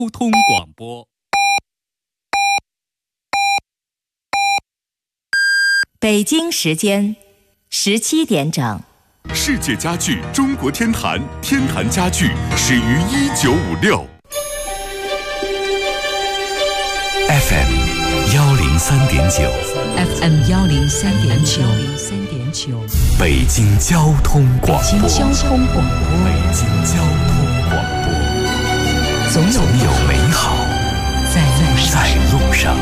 交通广播。 北京时间17点整。 世界家具中国天坛，天坛家具始于1956。 FM 103.9 FM 103.9 北京交通广播。 北京交通广播。 北京交通广播。总有美好在路上。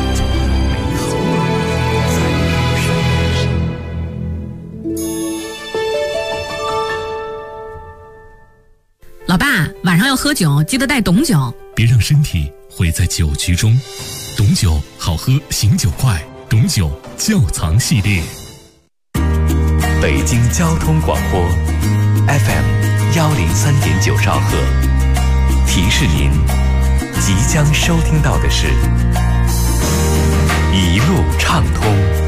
老爸，晚上要喝酒，记得带董酒。 别让身体毁在酒局中。董酒好喝，醒酒快。董酒窖藏系列。 北京交通广播 FM 103.9兆赫。提示您，即将收听到的是一路畅通。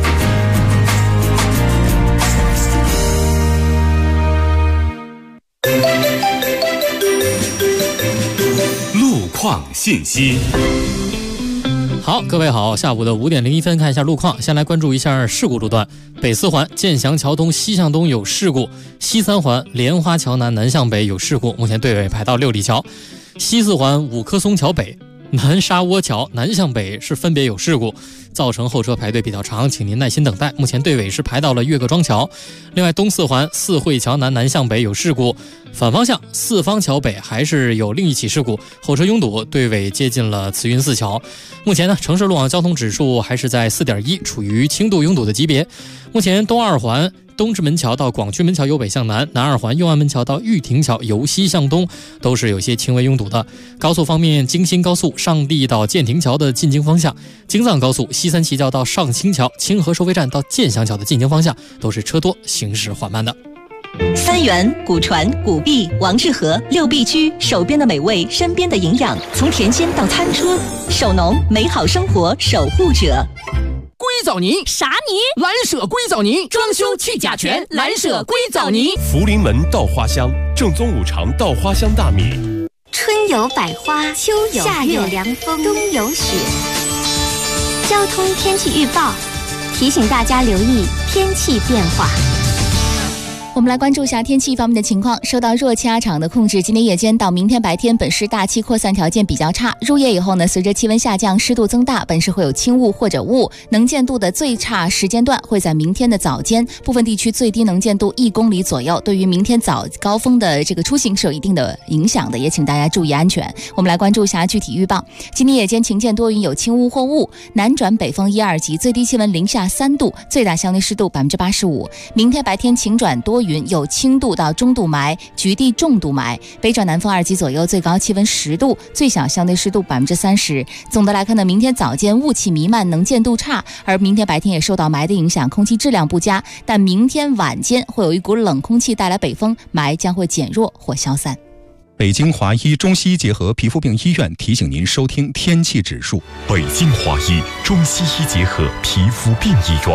路况信息。 好，各位好，下午的5点01分，看一下路况。先来关注一下事故路段：北4环建祥桥东西向东有事故，西3环莲花桥南南向北有事故，目前队尾排到6里桥；西4环五棵松桥北南沙窝桥南向北是分别有事故，造成后车排队比较长，请您耐心等待。目前队尾是排到了岳各庄桥。另外，东4环四惠桥南南向北有事故，反方向四方桥北还是有另一起事故，后车拥堵，队尾接近了慈云寺桥。目前呢，城市路网交通指数还是在4.1，处于轻度拥堵的级别。目前东2环东直门桥到广渠门桥由北向南，南2环右安门桥到玉亭桥由西向东都是有些轻微拥堵的。高速方面，京新高速上地到建亭桥的进京方向，京藏高速西三旗桥到上清桥、清河收费站到建祥桥的进京方向都是车多，行驶缓慢的。 三元、古传、古碧、王致和6必居，手边的美味，身边的营养，从田间到餐桌，手农美好生活守护者。 硅藻泥啥泥？ 蓝舍硅藻泥，装修去甲醛，蓝舍硅藻泥。 福临门稻花香，正宗五常稻花香大米。 春有百花，秋有夏有凉风，冬有雪。交通天气预报提醒大家留意天气变化。 我们来关注一下天气方面的情况。受到热气压场的控制，今天夜间到明天白天，本市大气扩散条件比较差。入夜以后呢，随着气温下降，湿度增大，本市会有轻雾或者雾，能见度的最差时间段会在明天的早间，部分地区最低能见度1公里左右，对于明天早高峰的这个出行是有一定的影响的，也请大家注意安全。我们来关注一下具体预报。今天夜间晴间多云，有轻雾或雾，南转北风1、2级，最低气温零下3度，最大相对湿度85%。明天白天晴转多云，有轻度到中度霾，局地重度霾，北转南风2级左右，最高气温10度，最小相对湿度30%。总的来看呢，明天早间雾气弥漫，能见度差，而明天白天也受到霾的影响，空气质量不佳，但明天晚间会有一股冷空气带来北风，霾将会减弱或消散。 北京华医中西医结合皮肤病医院提醒您收听天气指数。 北京华医中西医结合皮肤病医院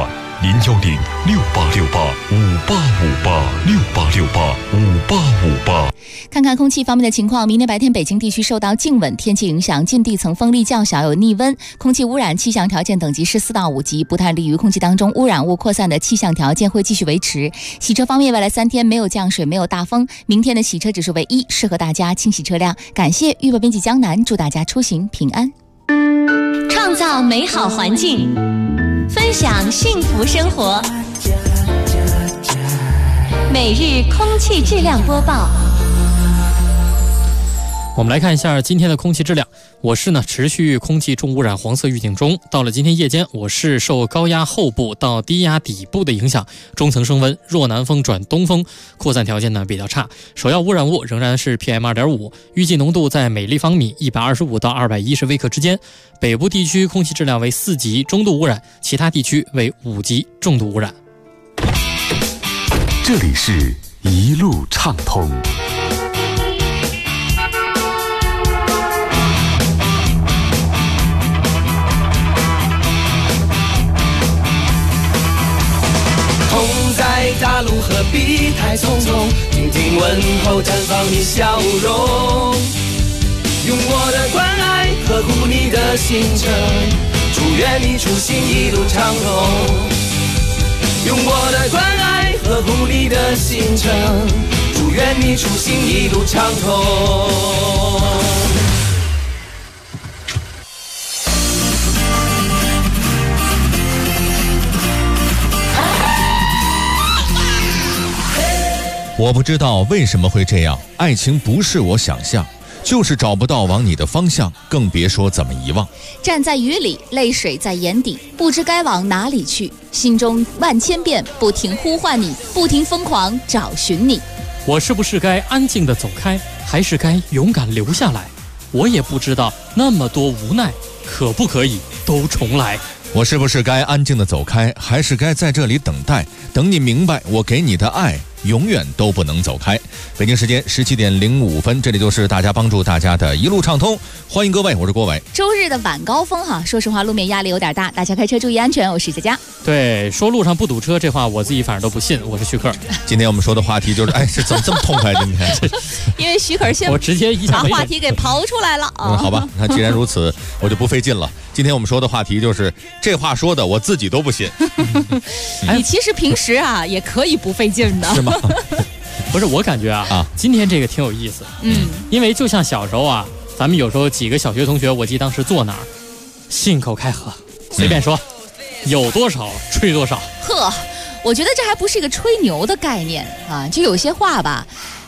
，010-6868-5858，6868-5858。 看看空气方面的情况，明天白天北京地区受到静稳天气影响，近地层风力较小，有逆温，空气污染气象条件等级是4到5级，不太利于空气当中污染物扩散的气象条件会继续维持。洗车方面，未来3天没有降水，没有大风，明天的洗车指数为1，适合大家清洗车辆。感谢预报编辑江南，祝大家出行平安。 创造美好环境，分享幸福生活。每日空气质量播报。 我们来看一下今天的空气质量。我市呢持续空气重污染黄色预警中，到了今天夜间，我市受高压后部到低压底部的影响，中层升温，弱南风转东风，扩散条件呢比较差。首要污染物仍然是 PM2.5， 预计浓度在每立方米125到210微克之间。北部地区空气质量为4级中度污染，其他地区为5级重度污染。 这里是一路畅通。 大路何必太匆匆，静静问候，绽放你笑容。 用我的关爱呵护你的行程，祝愿你出行一路畅通。用我的关爱呵护你的行程，祝愿你出行一路畅通。 我不知道为什么会这样，爱情不是我想象，就是找不到往你的方向，更别说怎么遗忘。 站在雨里，泪水在眼底，不知该往哪里去，心中万千遍，不停呼唤你，不停疯狂找寻你。 我是不是该安静地走开，还是该勇敢留下来？我也不知道，那么多无奈，可不可以都重来？ 我是不是该安静地走开，还是该在这里等待，等你明白我给你的爱永远都不能走开。北京时间17:05，这里就是大家帮助大家的一路畅通，欢迎各位，我是郭伟。 周日的晚高峰哈，说实话路面压力有点大，大家开车注意安全。我是佳佳。 对，说路上不堵车这话我自己反正都不信。我是徐克。 今天我们说的话题就是，这怎么这么痛快？今天因为徐克先我直接一下把话题给刨出来了啊。 好吧，那既然如此，我就不费劲了。今天我们说的话题就是这话说的我自己都不信。 你其实平时啊也可以不费劲的， 是吗？ 不是，我感觉啊，今天这个挺有意思。因为就像小时候啊，咱们有时候几个小学同学，我记得当时坐哪儿，信口开河，随便说，有多少吹多少。 呵，我觉得这还不是一个吹牛的概念啊，就有些话吧，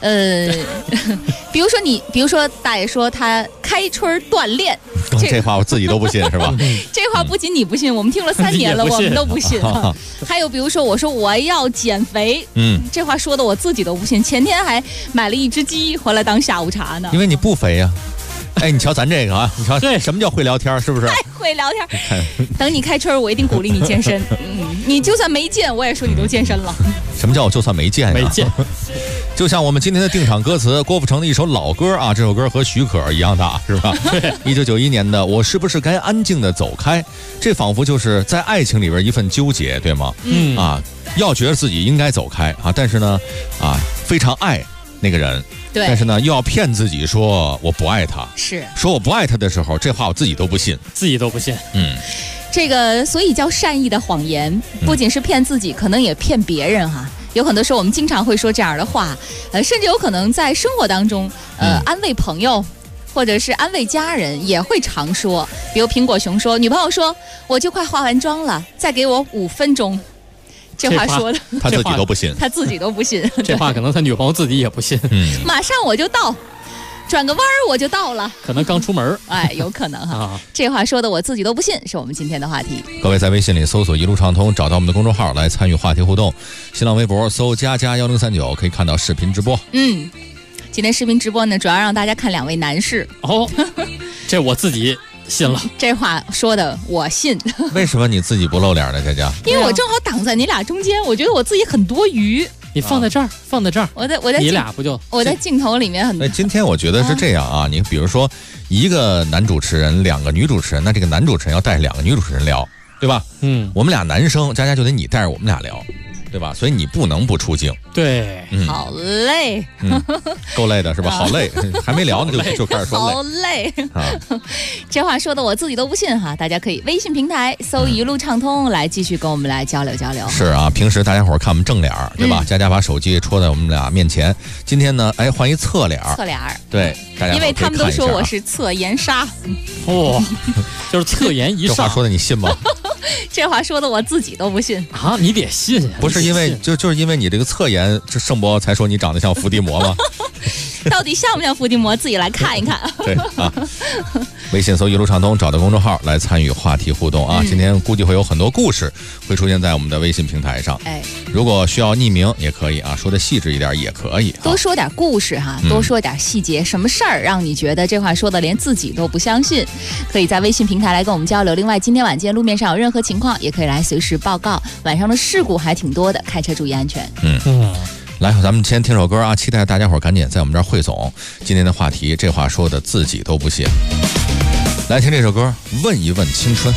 比如说大爷说他开春锻炼， 这话我自己都不信是吧？ 这话不仅你不信，我们听了3年了，我们都不信。还有比如说我说我要减肥，这话说的我自己都不信，前天还买了一只鸡回来当下午茶呢。 因为你不肥呀。你瞧咱这个啊，你瞧什么叫会聊天，是不是？ 太会聊天。等你开春，我一定鼓励你健身。你就算没健，我也说你都健身了。 什么叫我就算没健呀？ 没健。 就像我们今天的定场歌词，郭富城的一首老歌啊，这首歌和许可一样大，是吧？1991年的《我是不是该安静地走开》，这仿佛就是在爱情里边一份纠结，对吗？要觉得自己应该走开啊，但是呢，非常爱那个人。 对， 但是呢，又要骗自己说我不爱他， 是说我不爱他的时候，这话我自己都不信， 这个所以叫善意的谎言，不仅是骗自己，可能也骗别人哈。有很多时候我们经常会说这样的话，甚至有可能在生活当中，安慰朋友，或者是安慰家人，也会常说。比如苹果熊说，女朋友说我就快化完妆了，再给我5分钟。这话说的他自己都不信， 他自己都不信。 这话可能他女朋友自己也不信。 马上我就到，转个弯儿我就到了， 可能刚出门。 有可能哈。这话说的我自己都不信，是我们今天的话题。 各位在微信里搜索一路畅通，找到我们的公众号来参与话题互动。新浪微博搜佳佳1039，可以看到视频直播。 今天视频直播呢，主要让大家看2位男士。 这我自己信了。 这话说的我信。 为什么你自己不露脸呢，佳佳？ 因为我正好挡在你俩中间，我觉得我自己很多余。 你放在这儿，放在这儿。 我在你俩不就我在镜头里面很。 今天我觉得是这样啊，你比如说一个男主持人，2个女主持人，那这个男主持人要带2个女主持人聊，对吧？我们俩男生，佳佳就得你带着我们俩聊。对吧？所以你不能不出镜。 对， 好累， 够累的是吧？好累，还没聊呢就开始说累。 好累啊！这话说的我自己都不信哈。大家可以微信平台搜一路畅通来继续跟我们来交流交流。 是啊，平时大家伙看我们正脸，对吧？佳佳把手机戳在我们俩面前，今天呢，换一侧脸。 侧脸， 对，大家因为他们都说我是侧颜杀。 就是侧颜一上。 这话说的你信吗？ 这话说的我自己都不信啊！你得信呀！ 不是因为就是因为你这个侧颜，这盛博才说你长得像伏地魔吗？ 到底像不像伏地魔？自己来看一看。 对啊，微信搜一路畅通，找到公众号来参与话题互动啊！今天估计会有很多故事会出现在我们的微信平台上。如果需要匿名也可以啊，说的细致一点也可以。 多说点故事哈，多说点细节，什么事儿让你觉得这话说的连自己都不相信？可以在微信平台来跟我们交流。另外，今天晚间路面上有任何情况，也可以来随时报告。晚上的事故还挺多的，开车注意安全。 来，咱们先听首歌啊，期待大家伙赶紧在我们这儿汇总今天的话题。这话说的自己都不信。来听这首歌，问一问青春。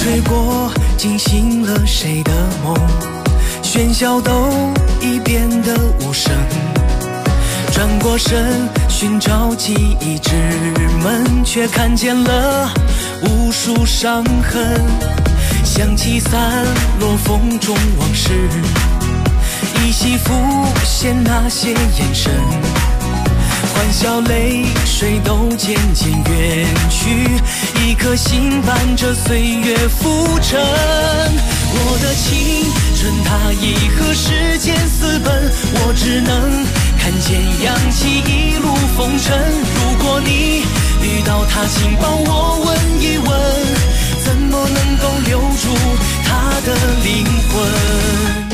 吹过，惊醒了谁的梦？喧嚣都已变得无声。转过身，寻找记忆之门，却看见了无数伤痕。想起散落风中往事，依稀浮现那些眼神。欢笑泪水都渐渐远去，一颗心伴着岁月浮沉。我的青春它已和时间私奔，我只能看见扬起一路风尘。如果你遇到他，请帮我问一问，怎么能够留住他的灵魂？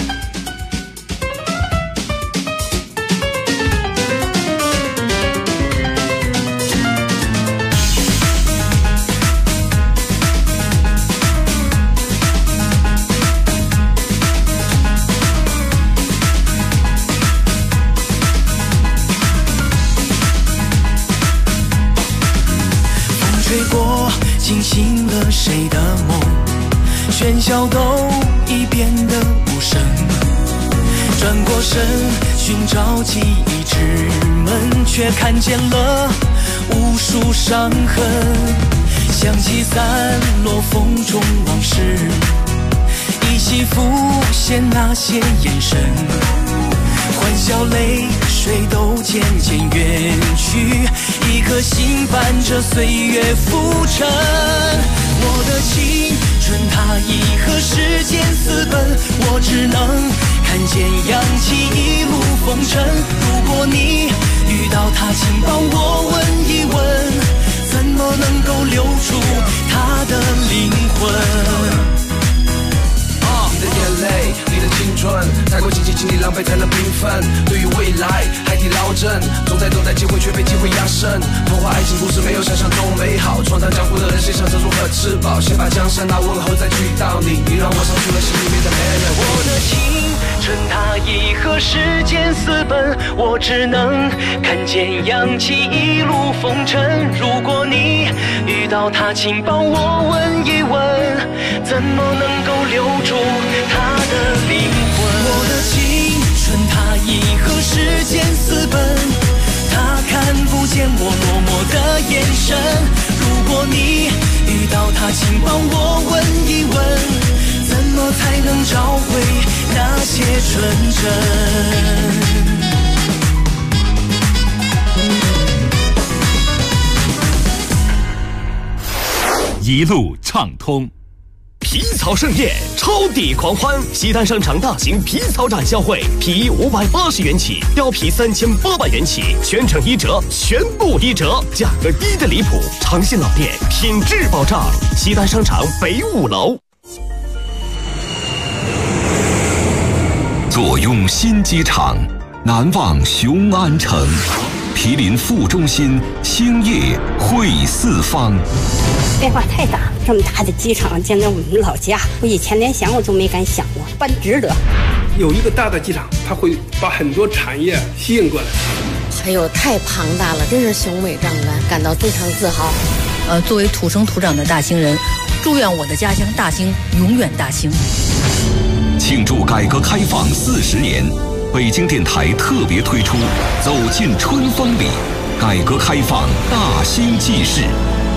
惊醒了谁的梦？喧嚣都已变得无声。转过身，寻找记忆之门，却看见了无数伤痕。想起散落风中往事，依稀浮现那些眼神。欢笑泪水都渐渐远去，一颗心伴着岁月浮沉。我的青春它已和时间私奔，我只能看见扬起一路风尘。如果你遇到他，请帮我问一问，怎么能够留住他的灵魂？ 你的眼泪，你的青春，太过激情，经历浪费才能缤纷。对于未来，海底捞针，总在等待机会，却被机会压身。童话爱情故事没有想象中美好，闯荡江湖的人谁想着如何吃饱？先把江山拿稳后再去到你，你让我伤出了心里面的黑人。 我的青春它已和时间私奔，我只能看见扬起一路风尘。如果你遇到他，请帮我问一问，怎么能够留住他的灵魂？我的青春它已和时间私奔，他看不见我落寞的眼神。如果你遇到他，请帮我问一问，怎么才能找回那些纯真？ 一路畅通。 皮草盛宴，超抵狂欢！西单商场大型皮草展销会，皮580元起，貂皮3800元起，全程1折，全部1折，价格低得离谱，长线老店，品质保障。西单商场北5楼。 坐拥新机场，难忘雄安城。毗邻副中心，兴业汇四方。 变化太大，这么大的机场建在我们老家，我以前连想我都没敢想过，办值得。 有一个大的机场，它会把很多产业吸引过来。 哎呦，太庞大了，真是雄伟壮观，感到非常自豪。 作为土生土长的大兴人，祝愿我的家乡大兴永远大兴。 庆祝改革开放40年。北京电台特别推出《走进春风里》，改革开放大兴纪事。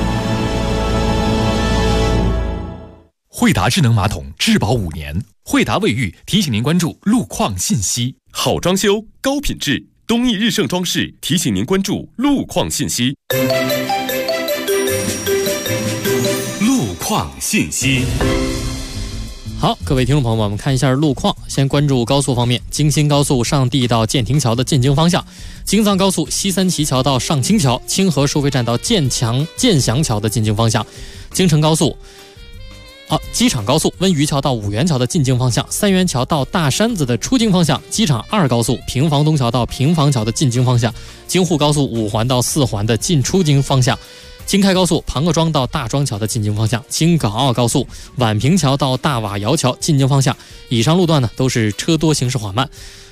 惠达智能马桶质保5年，惠达卫浴提醒您关注路况信息。 好装修，高品质，东义日盛装饰提醒您关注路况信息。路况信息。 好，各位听众朋友们，我们看一下路况。先关注高速方面，京新高速上地到建亭桥的进京方向，京藏高速西三旗桥到上清桥，清河收费站到建祥桥的进京方向，京承高速机场高速温榆桥到五元桥的进京方向，三元桥到大山子的出京方向，机场2高速平房东桥到平房桥的进京方向，京沪高速5环到4环的进出京方向，京开高速庞各庄到大庄桥的进京方向，京港澳高速宛平桥到大瓦窑桥进京方向。以上路段呢都是车多行驶缓慢。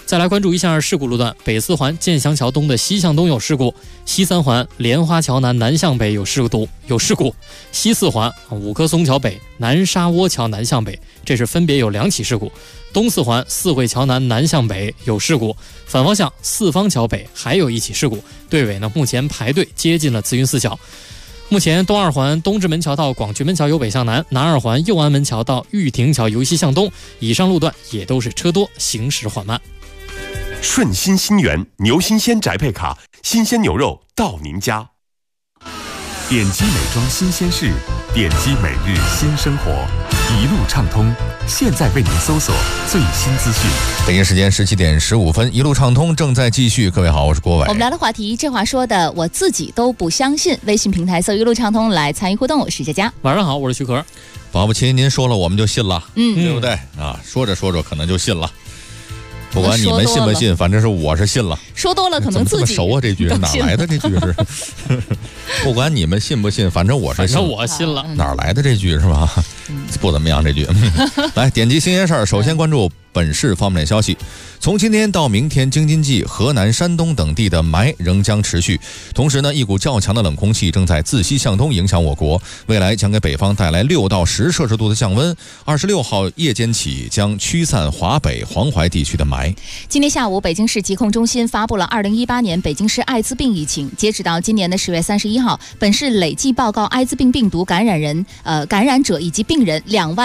再来关注一下事故路段，北四环建祥桥东的西向东有事故，西三环莲花桥南南向北有事故，西四环五棵松桥北南沙窝桥南向北，这是分别有2起事故。东四环四惠桥南南向北有事故，反方向四方桥北还有1起事故，队尾呢目前排队接近了慈云寺桥。目前东二环东直门桥到广渠门桥由北向南，南二环右安门桥到玉亭桥由西向东，以上路段也都是车多，行驶缓慢。 顺心新源牛新鲜宅配卡，新鲜牛肉到您家。点击美妆新鲜事，点击每日新生活，一路畅通。现在为您搜索最新资讯。 北京时间17点15分，一路畅通正在继续。各位好，我是郭伟。 我们聊的话题，这话说的我自己都不相信。微信平台搜一路畅通来参与互动，我是佳佳。 晚上好，我是徐可。 保不齐您说了我们就信了，对不对啊？说着说着可能就信了。不管你们信不信，反正我是信了。 说多了可能自己怎么这么熟啊？这句哪来的？这句是不管你们信不信，反正我是信了。 反正我信了。 哪来的这句是吧？不怎么样这句。来点击新鲜事儿，首先关注本市方面的消息。从今天到明天，京津冀、河南、山东等地的霾仍将持续。同时呢，一股较强的冷空气正在自西向东影响我国，未来将给北方带来6到10摄氏度的降温。26号夜间起将驱散华北、黄淮地区的霾。 今天下午，北京市疾控中心发布了2018年北京市艾滋病疫情。截止到今年的10月31号，本市累计报告艾滋病病毒感染者以及病人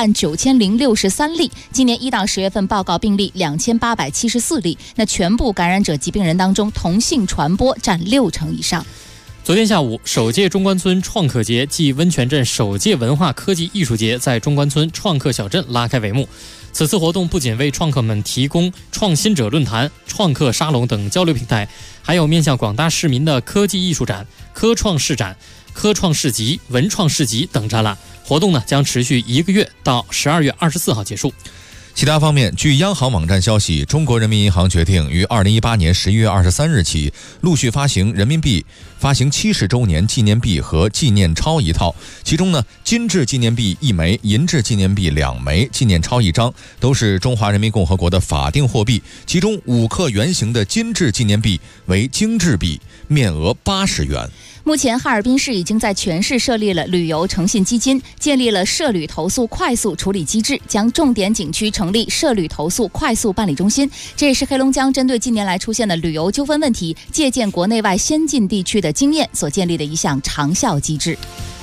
29063例。今年1到10月份报告病例2874例。那全部感染者及病人当中，同性传播占60%以上。 昨天下午，首届中关村创客节暨温泉镇首届文化科技艺术节在中关村创客小镇拉开帷幕。此次活动不仅为创客们提供创新者论坛、创客沙龙等交流平台，还有面向广大市民的科技艺术展、科创市展、科创市集、文创市集等展览。活动呢将持续1个月，到12月24号结束。 其他方面，据央行网站消息，中国人民银行决定于2018年11月23日起陆续发行人民币发行70周年纪念币和纪念钞1套，其中呢，金质纪念币1枚，银质纪念币2枚，纪念钞1张，都是中华人民共和国的法定货币。其中5克原型的金质纪念币为精致币，面额80元。 目前，哈尔滨市已经在全市设立了旅游诚信基金，建立了涉旅投诉快速处理机制，将重点景区成立涉旅投诉快速办理中心。这也是黑龙江针对近年来出现的旅游纠纷问题，借鉴国内外先进地区的经验所建立的一项长效机制。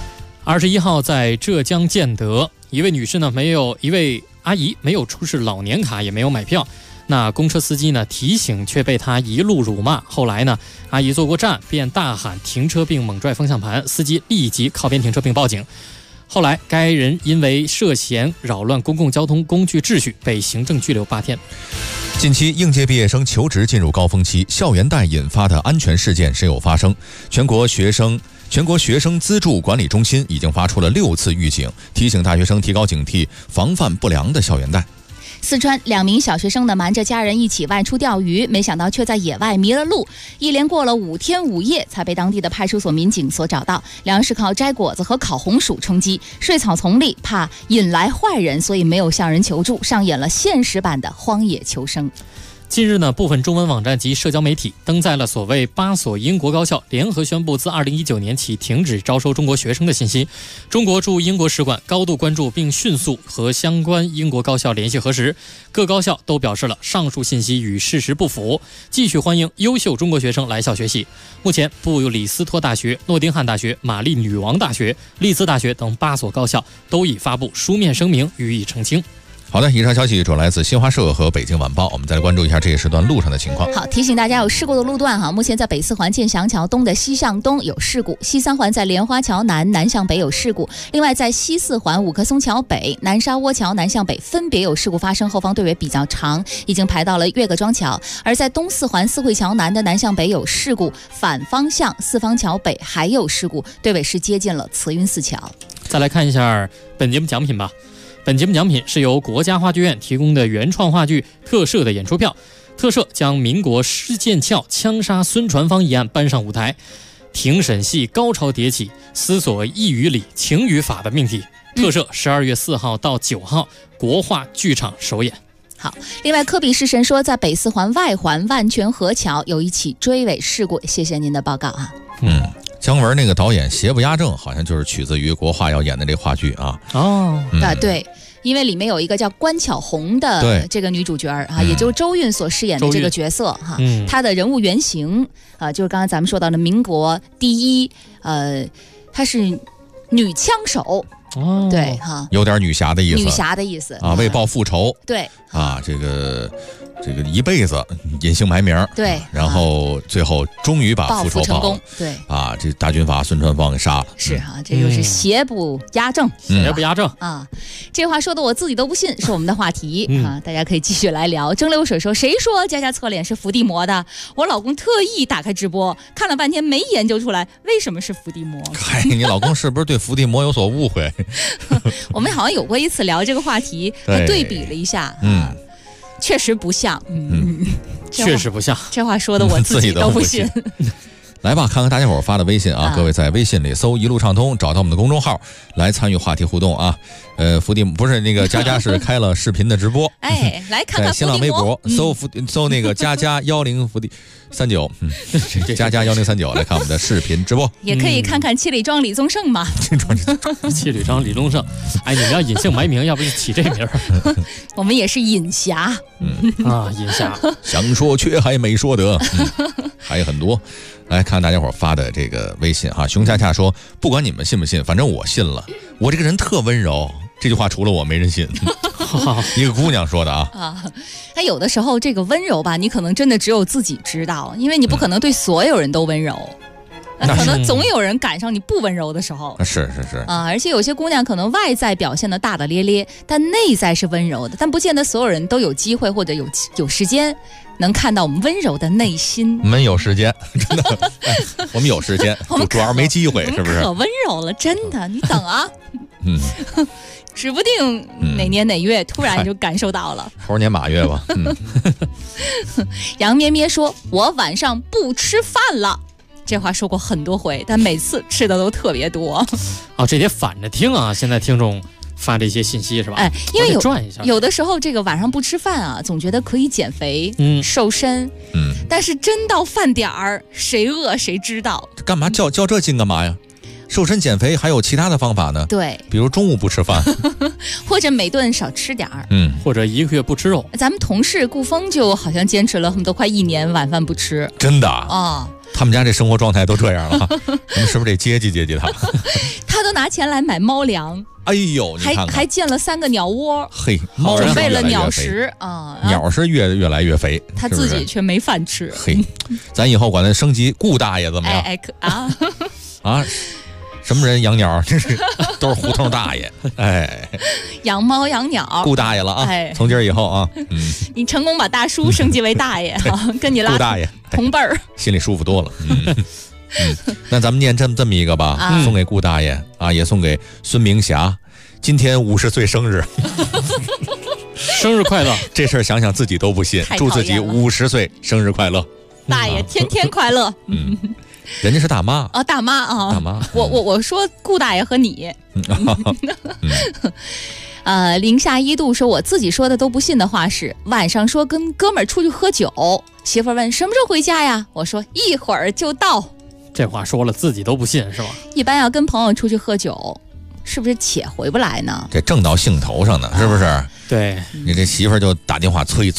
21号在浙江建德，一位阿姨没有出示老年卡，也没有买票。那公车司机呢提醒，却被他一路辱骂。后来呢，阿姨坐过站，便大喊停车并猛拽方向盘，司机立即靠边停车并报警。后来该人因为涉嫌扰乱公共交通工具秩序，被行政拘留8天。 近期应届毕业生求职进入高峰期，校园贷引发的安全事件时有发生。全国学生资助管理中心已经发出了6次预警，提醒大学生提高警惕，防范不良的校园贷。 四川2名小学生呢瞒着家人一起外出钓鱼，没想到却在野外迷了路，一连过了5天5夜才被当地的派出所民警所找到。2人是靠摘果子和烤红薯充饥，睡草丛里怕引来坏人，所以没有向人求助，上演了现实版的荒野求生。 近日呢，部分中文网站及社交媒体登载了所谓8所英国高校联合宣布自2019年起停止招收中国学生的信息。中国驻英国使馆高度关注，并迅速和相关英国高校联系核实，各高校都表示了上述信息与事实不符，继续欢迎优秀中国学生来校学习。目前，布里斯托大学、诺丁汉大学、玛丽女王大学、利兹大学等8所高校都已发布书面声明予以澄清。 好的，以上消息主要来自新华社和北京晚报。我们再来关注一下这一时段路上的情况。 好，提醒大家有事故的路段目前在北四环建祥桥东的西向东有事故，西三环在莲花桥南南向北有事故，另外在西四环五棵松桥北、南沙窝桥南向北分别有事故发生，后方队尾比较长，已经排到了岳各庄桥。而在东四环四惠桥南的南向北有事故，反方向四方桥北还有事故，队尾是接近了慈云寺桥。 再来看一下本节目奖品吧。本节目奖品是由国家话剧院提供的原创话剧《特赦》的演出票。特赦将民国施剑翘枪杀孙传芳一案搬上舞台，庭审戏高潮迭起，思索义与理、情与法的命题。特赦12月4号到9号国话剧场首演。 好，另外科比士神说，在北四环外环万泉河桥有一起追尾事故，谢谢您的报告啊。 姜文那个导演邪不压正，好像就是取自于国画要演的这话剧啊。 对。因为里面有一个叫关巧红的这个女主角啊，也就是周韵所饰演的这个角色哈，她的人物原型就是刚刚咱们说到的民国第一她是女枪手。对哈， 有点女侠的意思， 女侠的意思啊，为报复仇， 对啊，这个一辈子隐姓埋名， 对， 然后最后终于把复仇成功，对啊，这大军阀孙传芳给杀了， 是哈，这就是邪不压正， 邪不压正啊，这话说的我自己都不信，是我们的话题啊，大家可以继续来聊。蒸馏水说，谁说佳佳侧脸是伏地魔的？我老公特意打开直播看了半天，没研究出来为什么是伏地魔。 嗨，你老公是不是对伏地魔有所误会？ 我们好像有过一次聊这个话题，对比了一下，确实不像， 确实不像。 这话说的我自己都不信。 来吧，看看大家伙发的微信啊！各位在微信里搜“一路畅通”，找到我们的公众号来参与话题互动啊！伏地不是那个佳佳是开了视频的直播， 哎，来看看在新浪微博搜那个佳佳10伏地39，佳佳1039来看我们的视频直播， 也可以看看七里庄李宗盛嘛。 七里庄李宗盛，哎，你们要隐姓埋名，要不就起这名儿。 我们也是隐侠， 隐侠， 想说却还没说得，还有很多。来看大家伙发的这个微信哈，熊恰恰说，不管你们信不信，反正我信了，我这个人特温柔。这句话除了我没人信，一个姑娘说的啊。 他有的时候这个温柔吧，你可能真的只有自己知道，因为你不可能对所有人都温柔。可能总有人赶上你不温柔的时候， 是啊，而且有些姑娘可能外在表现的大大咧咧，但内在是温柔的，但不见得所有人都有机会或者有时间能看到我们温柔的内心。 我们有时间，真的，我们有时间，主要没机会，是不是？ 可温柔了，真的，你等啊，指不定哪年哪月突然就感受到了。 猴年马月吧。 杨咩咩说：“我晚上不吃饭了。”这话说过很多回，但每次吃的都特别多。 这得反着听啊！现在听众发这些信息是吧？ 哎，因为有的时候这个晚上不吃饭啊，总觉得可以减肥、瘦身，但是真到饭点儿，谁饿谁知道。 干嘛较这劲干嘛呀？瘦身减肥还有其他的方法呢？ 对， 比如中午不吃饭， 或者每顿少吃点儿， 或者一个月不吃肉。 咱们同事顾峰就好像坚持了很多快1年晚饭不吃。 真的啊？他们家这生活状态都这样了，我们是不是得接济他？ 他都拿钱来买猫粮。 哎呦，你看看还建了3个鸟窝， 嘿， 准备了鸟食啊， 鸟是越来越肥， 他自己却没饭吃。 嘿，咱以后管他升级顾大爷怎么样？啊，什么人养鸟？这是都是胡同大爷，哎， 养猫养鸟， 顾大爷了啊！从今儿以后啊， 你成功把大叔升级为大爷啊，跟你拉顾大爷同辈儿， 心里舒服多了。那咱们念这么一个吧，送给顾大爷啊，也送给孙明霞，今天50岁生日， 生日快乐！ 这事儿想想自己都不信，祝自己50岁生日快乐， 大爷天天快乐。 人家是大妈啊，大妈啊， 大妈。 我说顾大爷和你。零下1度说，我自己说的都不信的话是，晚上说跟哥们儿出去喝酒，媳妇儿问什么时候回家呀？我说一会儿就到。 这话说了自己都不信是吧？ 一般要跟朋友出去喝酒，是不是且回不来呢？ 这正到兴头上呢，是不是？ 对， 你这媳妇儿就打电话催，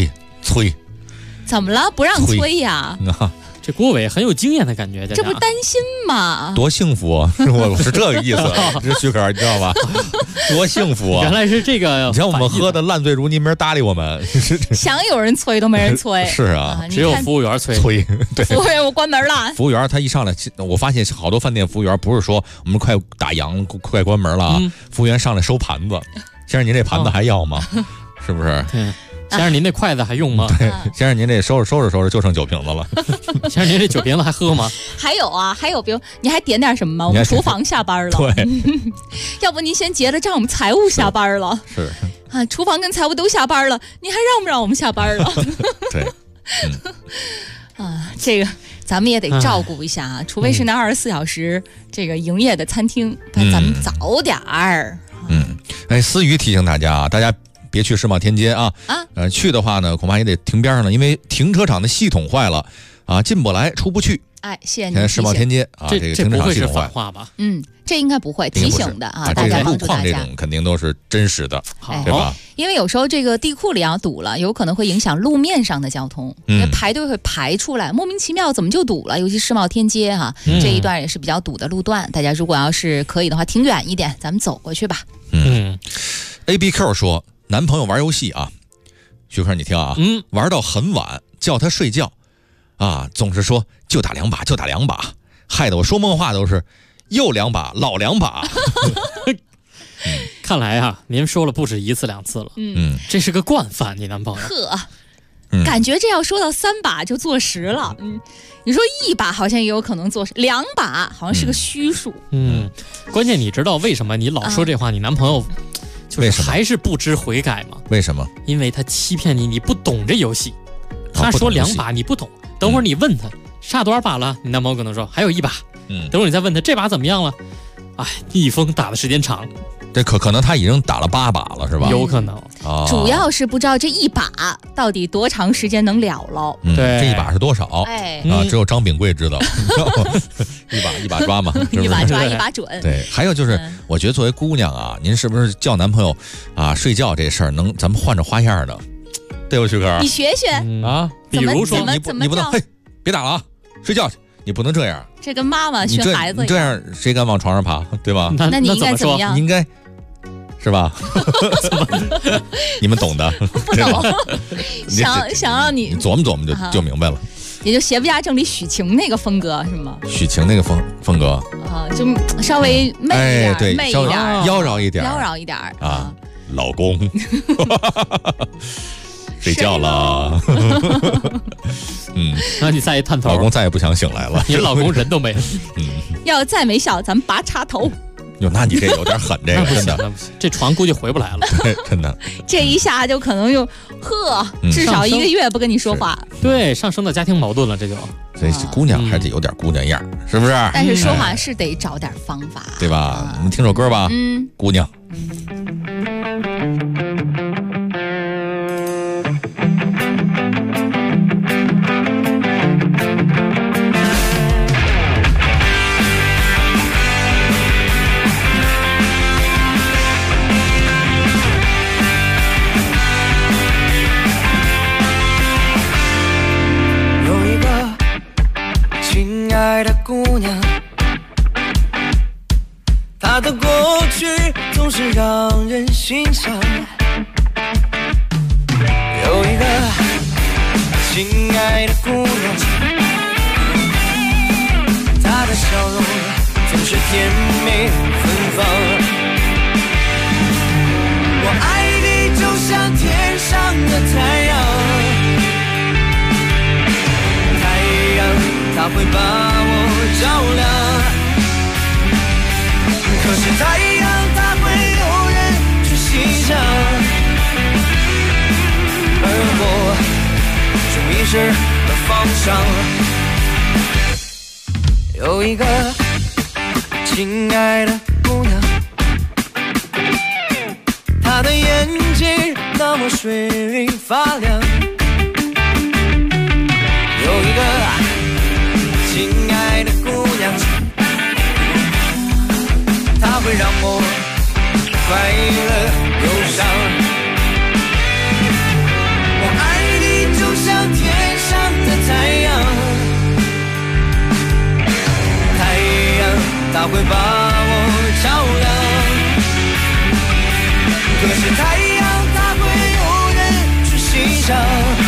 怎么了？不让催呀？ 这郭伟很有经验的感觉， 这不担心吗？ 多幸福啊！我是这个意思，这许可你知道吧？多幸福啊！ 原来是这个。 你看我们喝的烂醉如泥，没人搭理我们， 想有人催都没人催。 是啊， 只有服务员催。 对， 服务员我关门了。 服务员他一上来，我发现好多饭店服务员不是说我们快打烊快关门了啊，服务员上来收盘子，先生您这盘子还要吗？是不是？ 先生您那筷子还用吗？ 对，先生您这收拾就剩酒瓶子了。 先生您这酒瓶子还喝吗？ 还有，比如你还点点什么吗？我们厨房下班了。 对， 要不您先结了账，我们财务下班了。 是啊，厨房跟财务都下班了，你还让不让我们下班了？ 对， 这个咱们也得照顾一下啊，除非是那24小时这个营业的餐厅，但咱们早点儿。 思雨提醒大家啊，大家别去世贸天阶啊。去的话呢，恐怕也得停边上了，因为停车场的系统坏了啊，进不来，出不去。 哎，谢谢您。 现在世贸天阶啊，这个停车场系统坏话吧？ 这应该不会，提醒的啊，大家帮助大家。 路况这种肯定都是真实的，对吧？ 因为有时候这个地库里要堵了，有可能会影响路面上的交通，因为排队会排出来，莫名其妙怎么就堵了？尤其世贸天阶哈，这一段也是比较堵的路段，大家如果要是可以的话，停远一点，咱们走过去吧。 ABQ 说，男朋友玩游戏啊，徐克你听啊，玩到很晚，叫他睡觉啊，总是说就打2把，就打2把，害得我说梦话都是又2把，老2把。 看来啊，您说了不止1次2次了。这是个惯犯，你男朋友。 感觉这要说到3把就坐实了。你说1把好像也有可能坐实，2把好像是个虚数。 关键你知道为什么你老说这话，你男朋友就是还是不知悔改吗？ 为什么？ 因为他欺骗你，你不懂这游戏。他说2把你不懂，等会儿你问他差多少把了，你男朋友可能说还有1把。等会儿你再问他这把怎么样了，哎，逆风打的时间长。 这可能他已经打了8把了，是吧？ 有可能。 主要是不知道这1把到底多长时间能了了。 对，这1把是多少？只有张炳贵知道。一把抓嘛， 一把抓1把准。 对，还有就是，我觉得作为姑娘啊，您是不是叫男朋友啊睡觉这事儿能咱们换着花样的，对不徐哥？ 你学学啊， 比如说你不能嘿，别打了啊，睡觉去。你不能这样， 这跟妈妈训孩子一样。 你这样谁敢往床上爬，对吧？ 那你应该怎么样？ 应该是吧？你们懂的。 懂。想让你琢磨琢磨就明白了。 也就邪不压正里许晴那个风格是吗？ 许晴那个风格啊，就稍微媚一点， 对， 媚一点， 妖娆一点啊， 老公。睡觉了。 那你再一探头， 老公再也不想醒来了。 你老公人都没了。 要再没笑，咱们拔插头。 哟，那你这有点狠，这个真的， 这床估计回不来了。 真的， 这一下就可能至少1个月不跟你说话。 对，上升到家庭矛盾了，这就。 所以姑娘还得有点姑娘样，是不是？ 但是说话是得找点方法， 对吧？我们听首歌吧。姑娘。 爱的姑娘，她的过去总是让人心伤。有一个亲爱的姑娘，她的笑容总是甜美芬芳。我爱你就像天上的太阳，它会把我照亮，可是太阳它会有人去欣赏，而我却迷失了方向。有一个亲爱的姑娘，她的眼睛那么水灵发亮。有一个亲爱的姑娘，她会让我快乐忧伤。我爱你就像天上的太阳，太阳它会把我照亮，可是太阳它会有人去欣赏，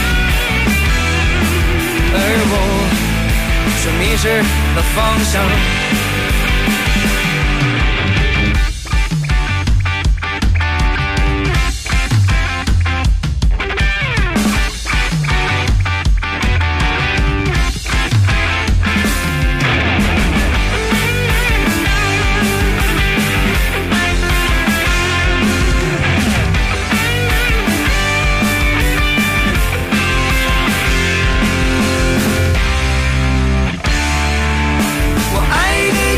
而我却迷失了方向。我爱你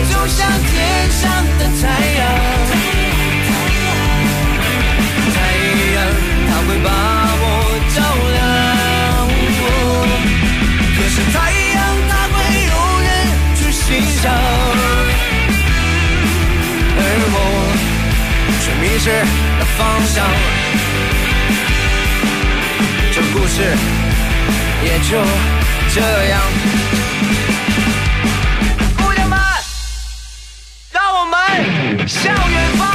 迷失了方向，这故事也就这样。姑娘们，让我们向远方。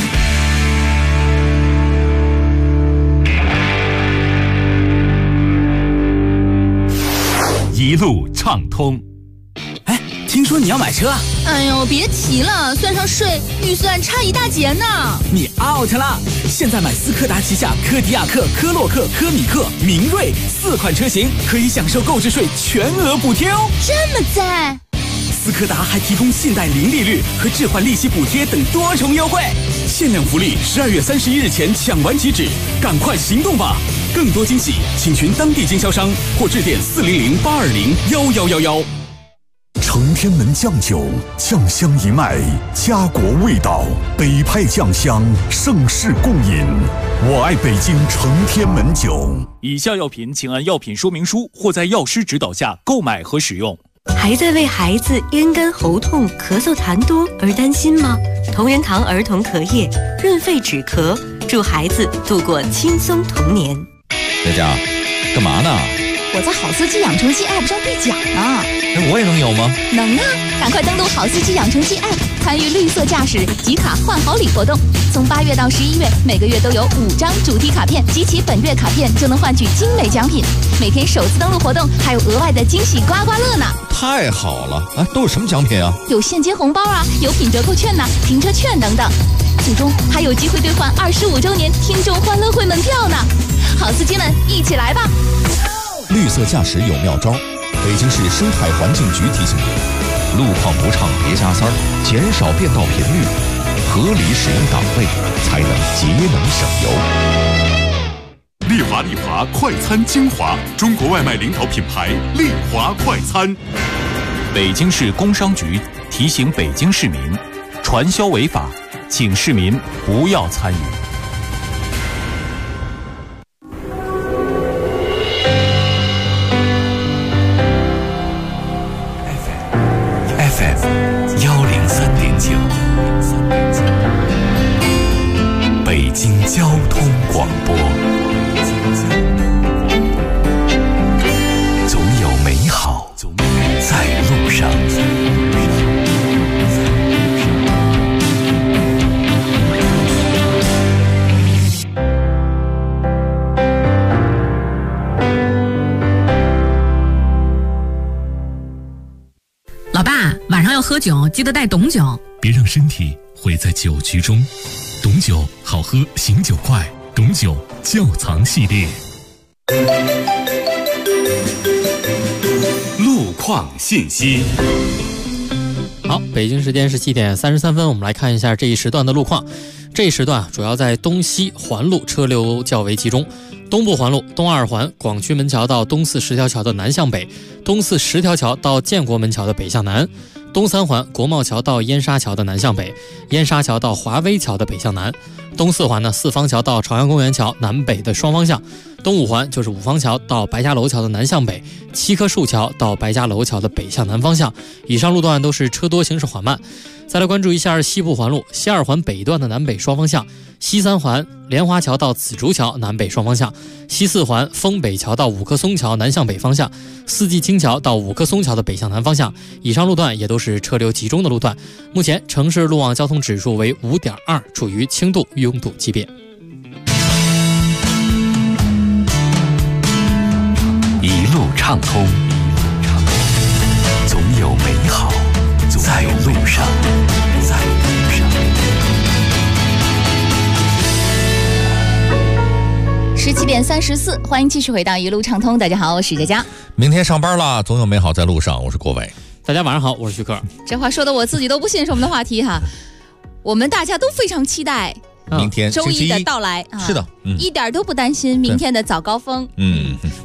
一路畅通。 哎，听说你要买车啊？ 哎呦，别提了，算上税，预算差一大截呢。 你 out 了！现在买斯柯达旗下柯迪亚克、科洛克、科米克、明锐4款车型，可以享受购置税全额补贴哦。 这么赞！ 斯柯达还提供信贷零利率和置换利息补贴等多重优惠，限量福利，12月31日前抢完即止，赶快行动吧！更多惊喜，请寻当地经销商或致电400-820-1111。 承天门酱酒，酱香一脉，家国味道，北派酱香，盛世共饮。我爱北京承天门酒。 以下药品请按药品说明书或在药师指导下购买和使用。 还在为孩子咽干喉痛、咳嗽痰多而担心吗？同仁堂儿童咳液润肺止咳，助孩子度过轻松童年。 佳佳，干嘛呢？ 我在好司机养成记 App 上兑奖呢。 那我也能有吗？ 能啊！赶快登录好司机养成记 App， 参与绿色驾驶集卡换好礼活动。从8月到11月，每个月都有5张主题卡片，集齐本月卡片就能换取精美奖品。每天首次登录活动还有额外的惊喜刮刮乐呢！ 太好了啊！都有什么奖品啊？ 有现金红包啊，有品折扣券呐、停车券等等。最终还有机会兑换25周年听众欢乐会门票呢！好司机们，一起来吧！ 绿色驾驶有妙招，北京市生态环境局提醒你：路况不畅别加塞儿，减少变道频率，合理使用档位，才能节能省油。 丽华快餐精华，中国外卖领导品牌丽华快餐。 北京市工商局提醒北京市民，传销违法，请市民不要参与。 北京交通广播，总有美好在路上。 老爸，晚上要喝酒，记得带董酒， 别让身体毁在酒局中。董酒好喝，醒酒快。董酒窖藏系列。 路况信息。 好，北京时间是7点33分，我们来看一下这一时段的路况。这一时段主要在东西环路车流较为集中。东部环路东2环广渠门桥到东四十条桥的南向北，东四10条桥到建国门桥的北向南，东3环国贸桥到燕莎桥的南向北，燕莎桥到华威桥的北向南，东4环呢四方桥到朝阳公园桥南北的双方向，东5环就是五方桥到白家楼桥的南向北，7棵树桥到白家楼桥的北向南方向。以上路段都是车多行驶缓慢。再来关注一下西部环路西2环北段的南北双方向，西3环莲花桥到紫竹桥南北双方向，西4环丰北桥到五棵松桥南向北方向，四季青桥到五棵松桥的北向南方向。以上路段也都是车流集中的路段。目前城市路网交通指数为5.2，处于轻度拥堵级别。 一路畅通，总有美好在路上。 17点34，欢迎继续回到一路畅通。大家好，我是佳佳。 明天上班了，总有美好在路上。我是郭伟。 大家晚上好，我是徐克。 这话说的我自己都不信是我们的话题哈，我们大家都非常期待明天周一的到来。 是的， 一点都不担心明天的早高峰。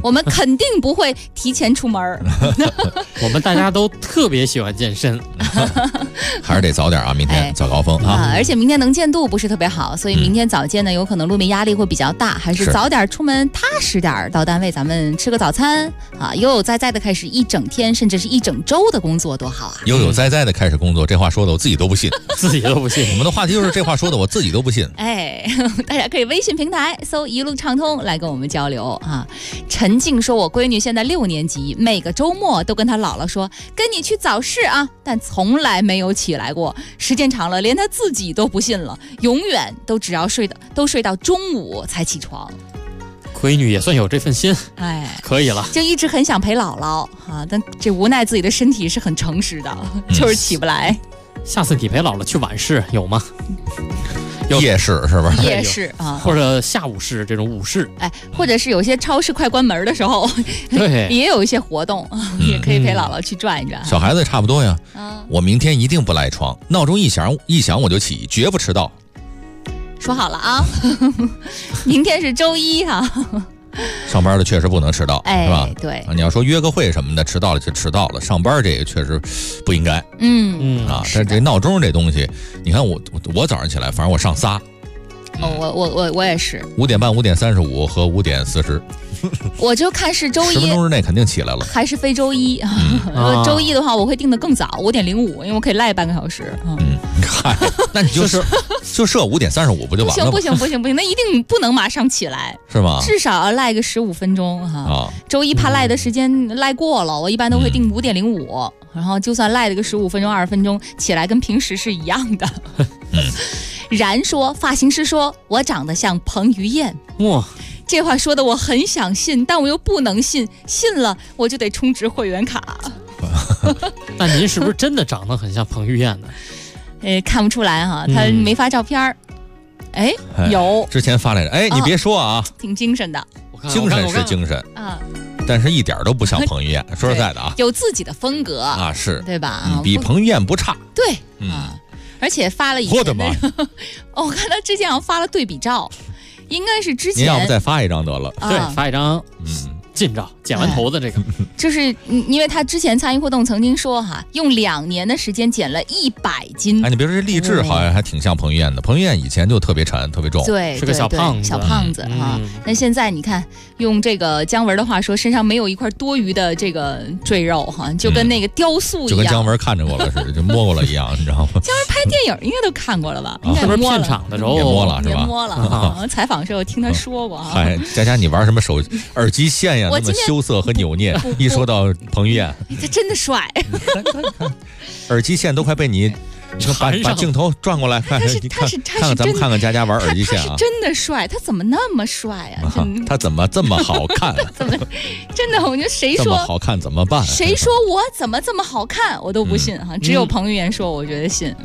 我们肯定不会提前出门我们大家都特别喜欢健身， 还是得早点啊，明天早高峰啊。 而且明天能见度不是特别好，所以明天早间呢，有可能路面压力会比较大，还是早点出门，踏实点到单位，咱们吃个早餐啊，悠悠哉哉的开始一整天甚至是一整周的工作，多好啊！ 悠悠哉哉的开始工作，这话说的我自己都不信， 自己都不信。 我们的话题就是这话说的我自己都不信。 大家可以微信平台搜一路畅通来跟我们交流啊。陈静说，我闺女现在6年级，每个周末都跟她姥姥说跟你去早市啊，但从来没有起来过，时间长了连她自己都不信了，永远都只要睡到中午才起床。 闺女也算有这份心，可以了， 就一直很想陪姥姥啊，但这无奈自己的身体是很诚实的，就是起不来。 下次你陪姥姥去晚市有吗？ 夜市是不是？ 夜市啊， 或者下午市这种午市， 或者是有些超市快关门的时候， 对， 也有一些活动，也可以陪姥姥去转一转。 小孩子也差不多呀。我明天一定不赖床，闹钟一响我就起，绝不迟到。 说好了啊，明天是周一哈。 上班的确实不能迟到，是吧？ 对， 你要说约个会什么的，迟到了就迟到了。上班这个确实不应该。但这闹钟这东西，你看我早上起来，反正我上仨。 我也是 5点半、5点35和5点40。 我就看是周一，10 分钟之内肯定起来了， 还是非周一？周一的话，我会定得更早，5点05，因为我可以赖半个小时。 嗨，那你就设5点35不就完了吗？ 不行，那一定不能马上起来， 是吗？ 至少要赖个15分钟哈。周一怕赖的时间赖过了，我一般都会定5点05，然后就算赖了个15分钟、20分钟，起来跟平时是一样的。然说，发型师说我长得像彭于晏。 哇， 这话说的我很想信，但我又不能信，信了我就得充值会员卡。 那您是不是真的长得很像彭于晏呢？ 看不出来哈，他没发照片有之前发来着。你别说啊， 挺精神的。 精神是精神啊，但是一点都不像彭于晏。说实在的啊， 有自己的风格啊， 是对吧？ 比彭于晏不差。 对，而且发了以前我的妈！ 我看他之前好像发了对比照，应该是之前。 您要不再发一张得了？ 对，发一张近照，剪完头的这个。 就是因为他之前参与活动曾经说哈，用2年的时间减了100斤。 你别说这励志好像还挺像彭于晏的。彭于晏以前就特别沉，特别重， 对， 是个小胖子哈。那现在你看，用这个姜文的话说，身上没有一块多余的这个赘肉哈，就跟那个雕塑一样， 就跟姜文看着过了似的，就摸过了一样，你知道吗？ 姜文拍电影应该都看过了吧？应该是不是片场的时候也摸了是吧？ 也摸了。采访时候听他说过啊。 佳佳，你玩什么耳机线呀？那么羞涩和扭捏。一说到彭于晏， 他真的帅。 耳机线都快被你把镜头转过来，看看咱们看看佳佳玩耳机线啊， 他是真的帅，他怎么那么帅啊？ 他怎么这么好看？ 真的，我觉得谁说这么好看怎么办？ 谁说我怎么这么好看，我都不信哈。只有彭于晏说，我觉得信。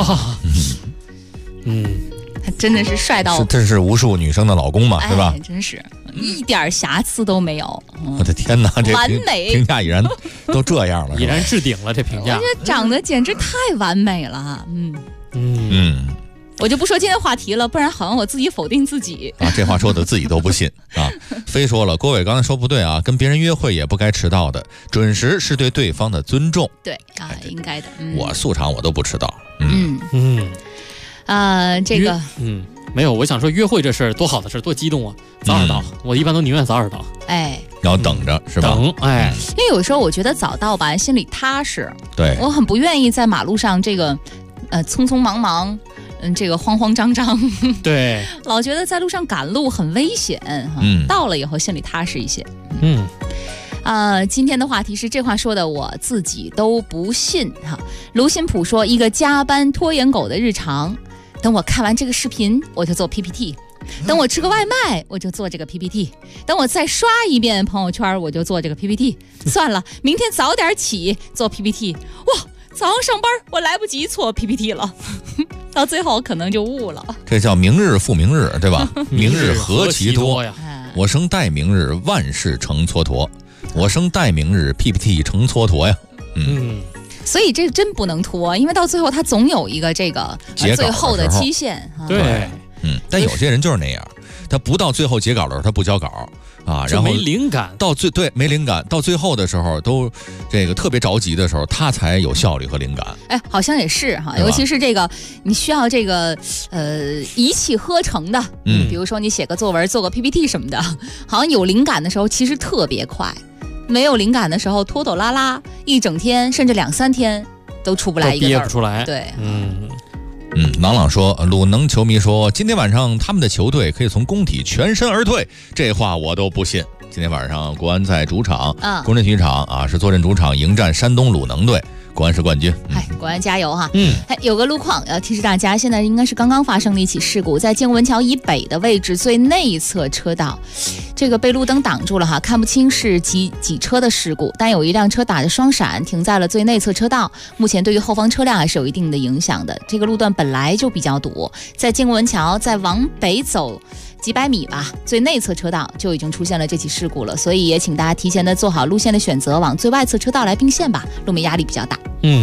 他真的是帅到， 这是无数女生的老公嘛，对吧？ 真是一点瑕疵都没有。 我的天哪，这完美评价已然都这样了， 已然置顶了这评价。 我觉得长得简直太完美了，我就不说今天话题了，不然好像我自己否定自己啊。这话说的自己都不信啊，非说了。郭伟刚才说不对啊，跟别人约会也不该迟到的，准时是对对方的尊重。 对啊，应该的。 我素常我都不迟到。 这个没有，我想说约会这事儿多好的事儿，多激动啊！早点到，我一般都宁愿早点到。 然后等着是吧？ 因为有时候我觉得早到吧，心里踏实。 对， 我很不愿意在马路上这个匆匆忙忙，这个慌慌张张。 对， 老觉得在路上赶路很危险。到了以后心里踏实一些。今天的话题是这话说的我自己都不信哈。卢新普说，一个加班拖延狗的日常，等我看完这个视频我就做 PPT， 等我吃个外卖我就做这个 PPT， 等我再刷一遍朋友圈我就做这个 PPT。 算了，明天早点起做 PPT。 哇，早上上班我来不及做 PPT 了。到最后可能就误了。 这叫明日复明日，对吧？明日何其多呀！我生待明日，万事成蹉跎。我生待明日 PPT 成蹉跎呀。 所以这真不能拖，因为到最后它总有一个这个最后的期限。 对， 但有些人就是那样，他不到最后截稿的时候他不交稿， 啊，然后没灵感， 没灵感，到最后的时候都这个特别着急的时候，他才有效率和灵感。 哎，好像也是哈，尤其是这个你需要这个一气呵成的，比如说你写个作文、做个 PPT 什么的，好像有灵感的时候其实特别快，没有灵感的时候拖拖拉拉，一整天甚至2-3天都出不来一个字， 憋不出来。 对， 朗朗说，鲁能球迷说，今天晚上他们的球队可以从工体全身而退，这话我都不信。今天晚上国安在主场，工人体育场啊，是坐镇主场迎战山东鲁能队，国安是冠军。 国安加油哈！有个路况要提示大家，现在应该是刚刚发生的一起事故，在建国文桥以北的位置最内侧车道，这个被路灯挡住了哈，看不清是几车的事故，但有一辆车打着双闪停在了最内侧车道，目前对于后方车辆还是有一定的影响的。这个路段本来就比较堵，在建国文桥再往北走几百米吧，最内侧车道就已经出现了这起事故了，所以也请大家提前的做好路线的选择，往最外侧车道来并线吧，路面压力比较大。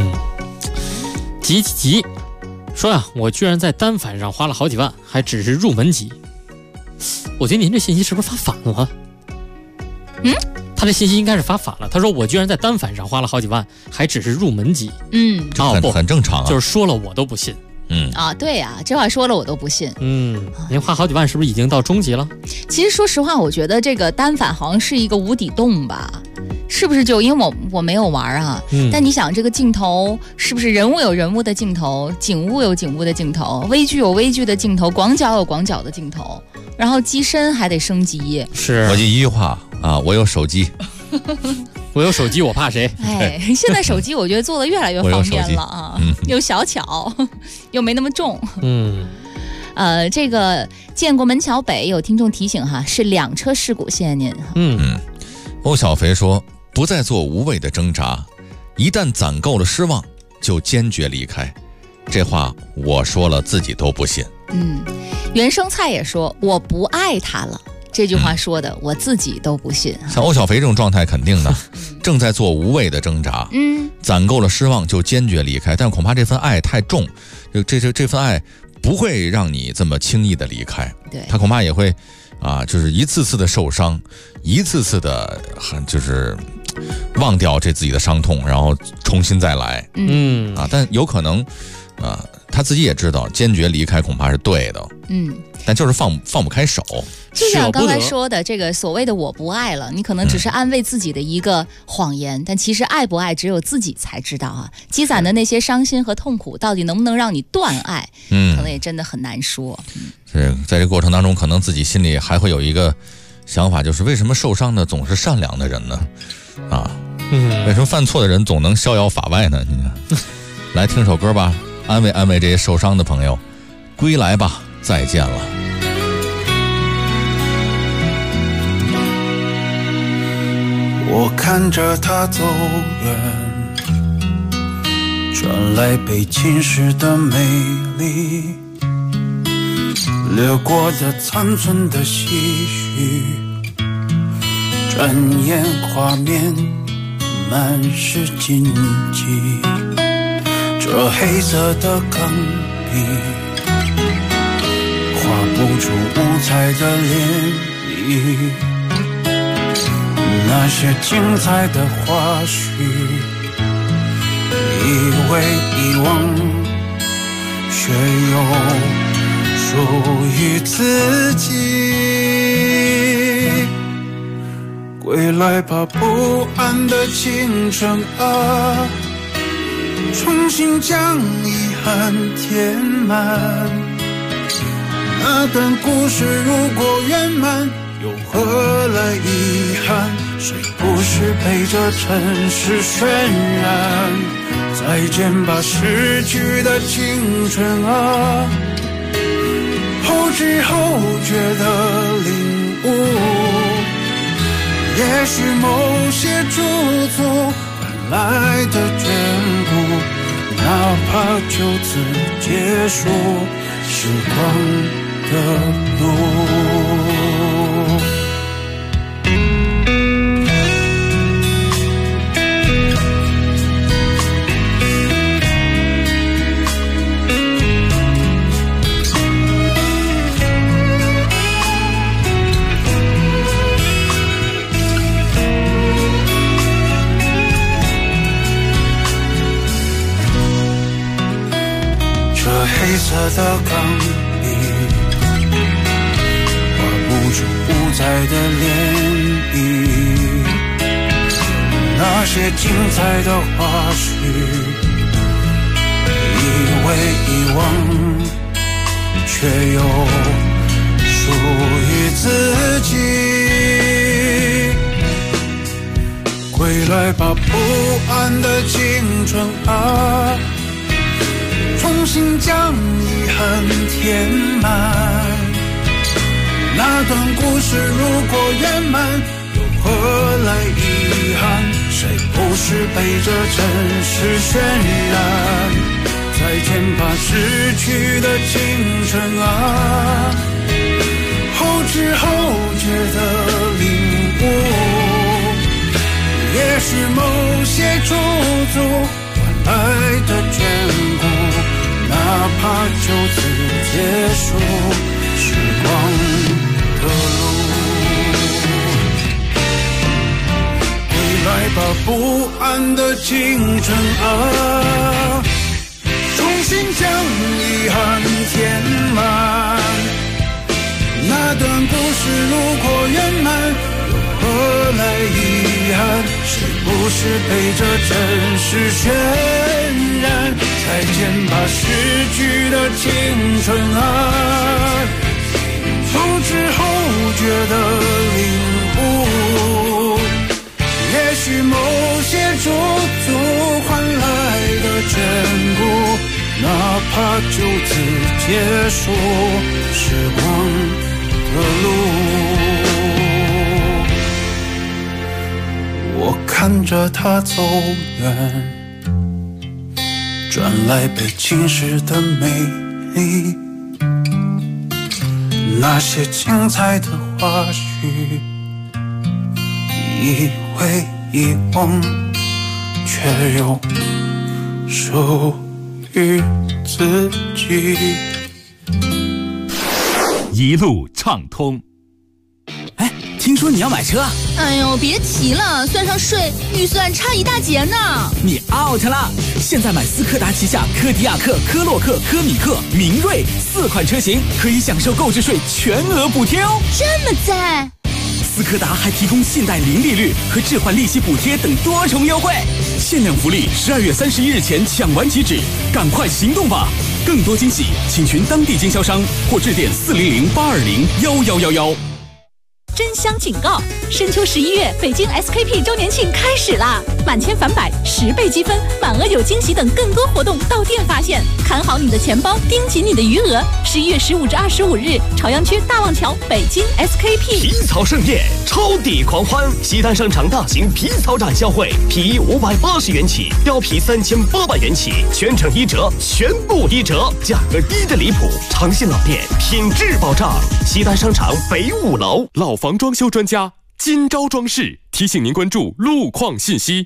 急说呀，我居然在单反上花了好几万，还只是入门级。我觉得您这信息是不是发反了？他这信息应该是发反了。他说我居然在单反上花了好几万，还只是入门级。 很正常啊， 就是说了我都不信。 对呀，这话说了我都不信。 您花好几万是不是已经到中级了？ 其实说实话，我觉得这个单反好像是一个无底洞吧。是不是就因为我没有玩啊？但你想这个镜头是不是人物有人物的镜头，景物有景物的镜头，微距有微距的镜头，广角有广角的镜头，然后机身还得升级。 是， 我就一句话啊，我有手机。 我有手机，我怕谁？ 现在手机我觉得做的越来越方便了啊，又小巧，又没那么重。这个建国门桥北有听众提醒哈，是2车事故，谢谢您。 欧小肥说，不再做无谓的挣扎，一旦攒够了失望，就坚决离开。这话我说了自己都不信。 原生菜也说，我不爱他了。这句话说的我自己都不信。 像欧小肥这种状态肯定的，正在做无谓的挣扎，攒够了失望就坚决离开，但恐怕这份爱太重，这份爱不会让你这么轻易的离开。 对， 他恐怕也会就是一次次的受伤，一次次的就是忘掉这自己的伤痛，然后重新再来。但有可能他自己也知道坚决离开恐怕是对的。但就是放不开手。 就像刚才说的，这个所谓的我不爱了，你可能只是安慰自己的一个谎言，但其实爱不爱只有自己才知道啊。积攒的那些伤心和痛苦，到底能不能让你断爱，可能也真的很难说。 在这过程当中，可能自己心里还会有一个想法，就是为什么受伤的总是善良的人呢？为什么犯错的人总能逍遥法外呢？你看，来听首歌吧，安慰安慰这些受伤的朋友。归来吧，再见了。 我看着他走远，传来北京市的美丽，掠过的残存的唏嘘，转眼画面满是荆棘，这黑色的钢笔画不出五彩的涟漪，那些精彩的花絮以为遗忘，却又属于自己。归来吧，不安的青春啊，重新将遗憾填满。那段故事如果圆满，又何来遗憾？谁不是陪着尘世渲染？再见吧，逝去的青春啊，后知后觉的领悟，也许某些驻足换来的眷顾，哪怕就此结束时光的路。 的钢笔，画不出不在的涟漪，那些精彩的花絮，以为遗忘，却又属于自己。归来吧，不安的青春啊，重新将遗憾填满。那段故事如果圆满，又何来遗憾？谁不是被这尘世渲染？再见吧，逝去的青春啊，后知后觉的领悟。也许某些驻足换来的眷顾，哪怕就此结束时光的路。归来吧，不安的青春啊，重新将遗憾填满。那段故事如果圆满，何来遗憾？是不是被这尘世渲染？再见吧，逝去的青春啊，后知后觉的领悟。也许某些驻足换来的眷顾，哪怕就此结束时光的路。我看着他走远，转来被侵蚀的美丽，那些精彩的花絮，以为遗忘，却又属于自己。 一路畅通。 哎，听说你要买车？ 哎呦，别提了，算上税，预算差一大截呢。 你 out 了！现在买斯柯达旗下柯迪亚克、科洛克、科米克、明锐4款车型，可以享受购置税全额补贴哦。 这么赞！ 斯柯达还提供信贷零利率和置换利息补贴等多重优惠，限量福利，12月31日前抢完即止，赶快行动吧！更多惊喜，请询当地经销商或致电400-820-1111。 真香警告！深秋11月，北京 SKP 周年庆开始啦！满千返百，10倍积分，满额有惊喜等更多活动到店发现。看好你的钱包，盯紧你的余额。11月15至25日，朝阳区大望桥北京 SKP 皮草盛宴，超抵狂欢！西单商场大型皮草展销会，皮衣580元起，貂皮3800元起，全程1折，全部1折，价格低得离谱。诚信老店，品质保障。西单商场北5楼， 老房装修专家金招装饰提醒您关注路况信息。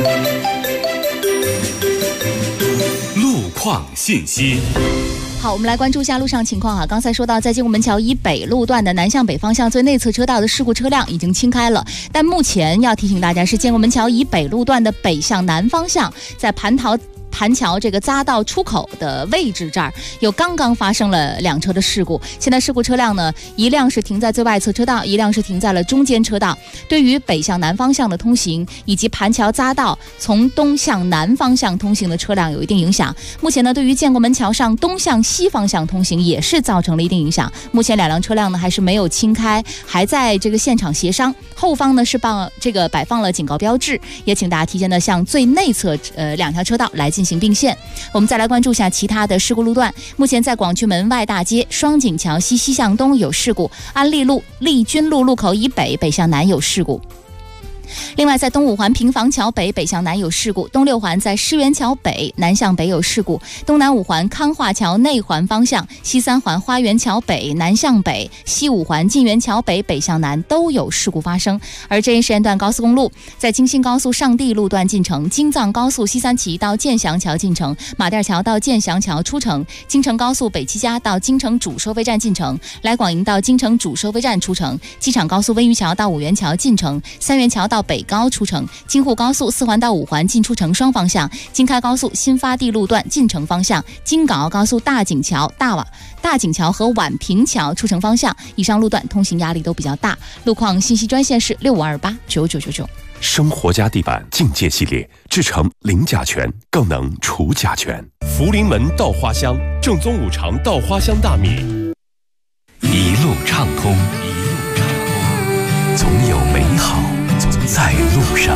路况信息。 好，我们来关注一下路上情况哈。刚才说到，在建国门桥以北路段的南向北方向最内侧车道的事故车辆已经清开了，但目前要提醒大家是建国门桥以北路段的北向南方向，在盘桥这个匝道出口的位置这儿，又刚刚发生了2车的事故。现在事故车辆呢，一辆是停在最外侧车道，一辆是停在了中间车道。对于北向南方向的通行以及盘桥匝道从东向南方向通行的车辆有一定影响。目前呢，对于建国门桥上东向西方向通行也是造成了一定影响。目前2辆车辆呢还是没有清开，还在这个现场协商。后方呢是摆放了警告标志，也请大家提前的向最内侧2条车道来进行并线。我们再来关注一下其他的事故路段。目前在广渠门外大街双井桥西向东有事故，安利路丽君路路口以北北向南有事故。另外，在东五环平房桥北北向南有事故，东六环在狮园桥北南向北有事故，东南五环康化桥内环方向、西三环花园桥北南向北、西五环晋园桥北北向南都有事故发生。而这一时间段高速公路在京新高速上地路段进城，京藏高速西三旗到建祥桥进城，马甸桥到建祥桥出城，京承高速北七家到京承主收费站进城，来广营到京承主收费站出城，机场高速温榆桥到五元桥进城，三元桥到北高出城，京沪高速4环到5环进出城双方向，京开高速新发地路段进城方向，京港澳高速大井桥和宛平桥出城方向，以上路段通行压力都比较大。路况信息专线是65289999。 生活家地板境界系列，制成零甲醛，更能除甲醛。福临门稻花香，正宗五常稻花香大米。 一路畅通，总有美好在路上。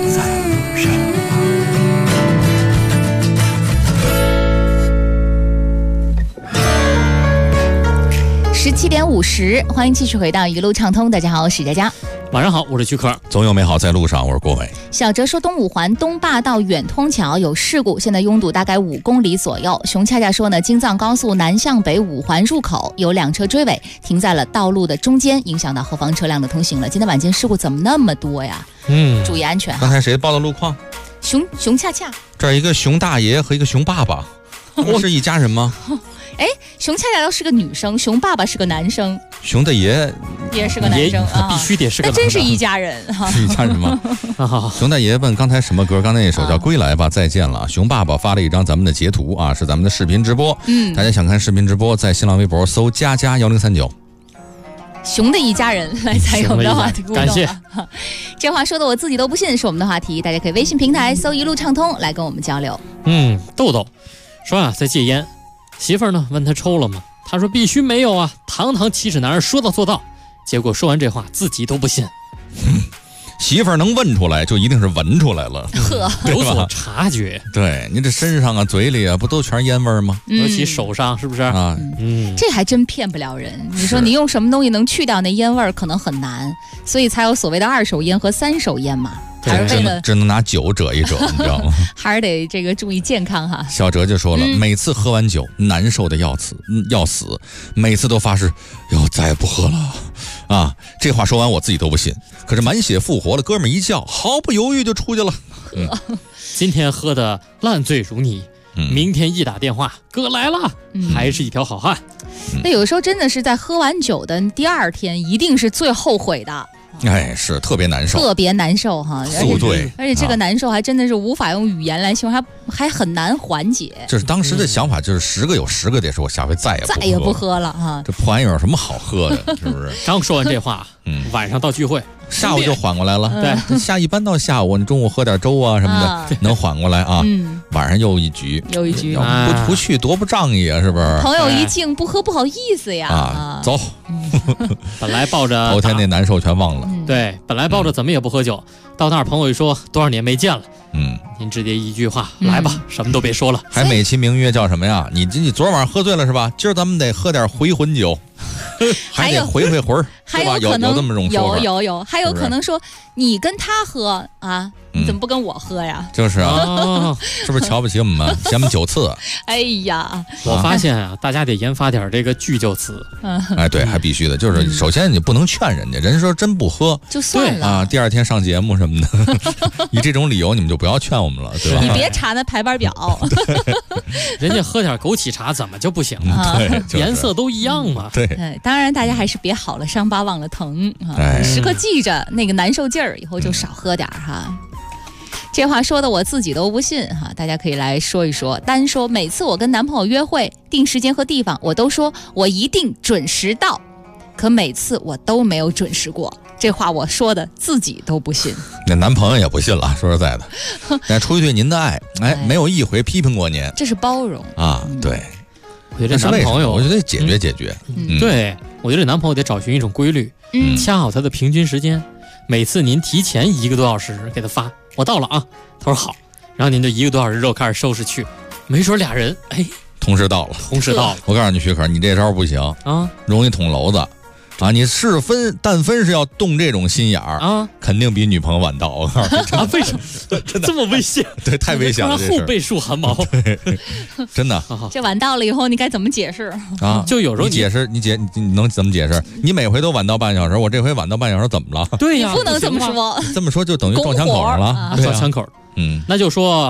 17点50，欢迎继续回到一路畅通。大家好，我是佳佳。 晚上好，我是曲可。 总有美好在路上，我是郭伟。 小哲说，东五环东坝到远通桥有事故，现在拥堵大概5公里左右。熊恰恰说呢，京藏高速南向北5环入口有2车追尾，停在了道路的中间，影响到后方车辆的通行了。今天晚间事故怎么那么多呀？注意安全。 刚才谁报的路况？ 熊恰恰。 这儿一个熊大爷和一个熊爸爸，他们是一家人吗？ 哎，熊恰恰都是个女生，熊爸爸是个男生， 熊大爷也是个男生啊， 必须得是个男生， 那真是一家人哈， 是一家人吗？熊大爷问刚才什么歌？刚才那首叫《归来吧，再见了》。熊爸爸发了一张咱们的截图啊，是咱们的视频直播。大家想看视频直播，在新浪微博搜佳佳1039。 熊的一家人来参与我们的话题互动， 感谢。 这话说的我自己都不信，是我们的话题，大家可以微信平台搜一路畅通来跟我们交流。 豆豆说啊，在戒烟。媳妇儿呢问他抽了吗？他说必须没有啊，堂堂70男人说到做到。结果说完这话自己都不信。 媳妇儿能问出来，就一定是闻出来了， 有所察觉。 对，你这身上啊、嘴里啊，不都全是烟味儿吗？ 尤其手上，是不是啊？ 这还真骗不了人。你说你用什么东西能去掉那烟味儿，可能很难，所以才有所谓的2手烟和3手烟嘛。还是为了只能拿酒遮一遮，你知道吗？ 还是得这个注意健康哈。 小哲就说了，每次喝完酒难受的要死，每次都发誓要再也不喝了啊！这话说完我自己都不信，可是满血复活了，哥们儿一叫，毫不犹豫就出去了。 今天喝的烂醉如泥，明天一打电话，哥来了，还是一条好汉。 那有时候真的是在喝完酒的第2天，一定是最后悔的。 哎，是特别难受， 特别难受哈， 宿醉， 而且这个难受还真的是无法用语言来形容，还很难缓解。 就是当时的想法，就是10个有10个得说，我下回再也不喝了哈。 这破玩意儿有什么好喝的？是不是？ 刚说完这话，晚上到聚会， 下午就缓过来了。 对， 一般到下午，你中午喝点粥啊什么的，能缓过来啊。晚上又一局，不去多不仗义啊，是不是？ 朋友一敬，不喝不好意思呀。 啊，走。 本来抱着头天那难受全忘了。 对，本来抱着怎么也不喝酒，到那儿朋友一说多少年没见了，您直接一句话，来吧，什么都别说了。 还美其名曰叫什么呀？你昨晚上喝醉了是吧？今儿咱们得喝点回魂酒，还得回魂儿， 还有有这么种说法？ 有，还有可能说你跟他喝啊，你怎么不跟我喝呀？ 就是啊，是不是瞧不起我们？嫌我们酒次？ 哎呀， 我发现啊，大家得研发点这个句就词。 哎，对，还必须的，就是首先你不能劝人家，人说真不喝就算了啊，第2天上节目什么的，以这种理由你们就不要劝我们了，对吧？ 你别查那排班表， 人家喝点枸杞茶怎么就不行了？ 对， 颜色都一样嘛。 对， 当然大家还是别好了伤疤忘了疼啊，时刻记着那个难受劲儿，以后就少喝点哈。这话说的我自己都不信哈，大家可以来说一说。单说每次我跟男朋友约会定时间和地方，我都说我一定准时到，可每次我都没有准时过。这话我说的自己都不信， 那男朋友也不信了。说实在的，但出于对您的爱，没有一回批评过您， 这是包容啊。对， 我觉得这男朋友， 我觉得解决。 对，我觉得这男朋友得找寻一种规律，掐好他的平均时间。每次您提前1个多小时给他发，我到了啊，他说好，然后您就1个多小时之后开始收拾去，没准俩人同时到了。我告诉你，徐可，你这招不行啊，容易捅娄子啊！你但分是要动这种心眼儿啊，肯定比女朋友晚到。我告诉你啊，为什么这么危险？ 对，太危险了， 后背竖汗毛。 对，真的。 这晚到了以后，你该怎么解释啊？ 就有时候你能怎么解释？你每回都晚到半小时，我这回晚到半小时怎么了？ 对呀， 不能这么说。 这么说就等于撞枪口上了， 撞枪口。那就说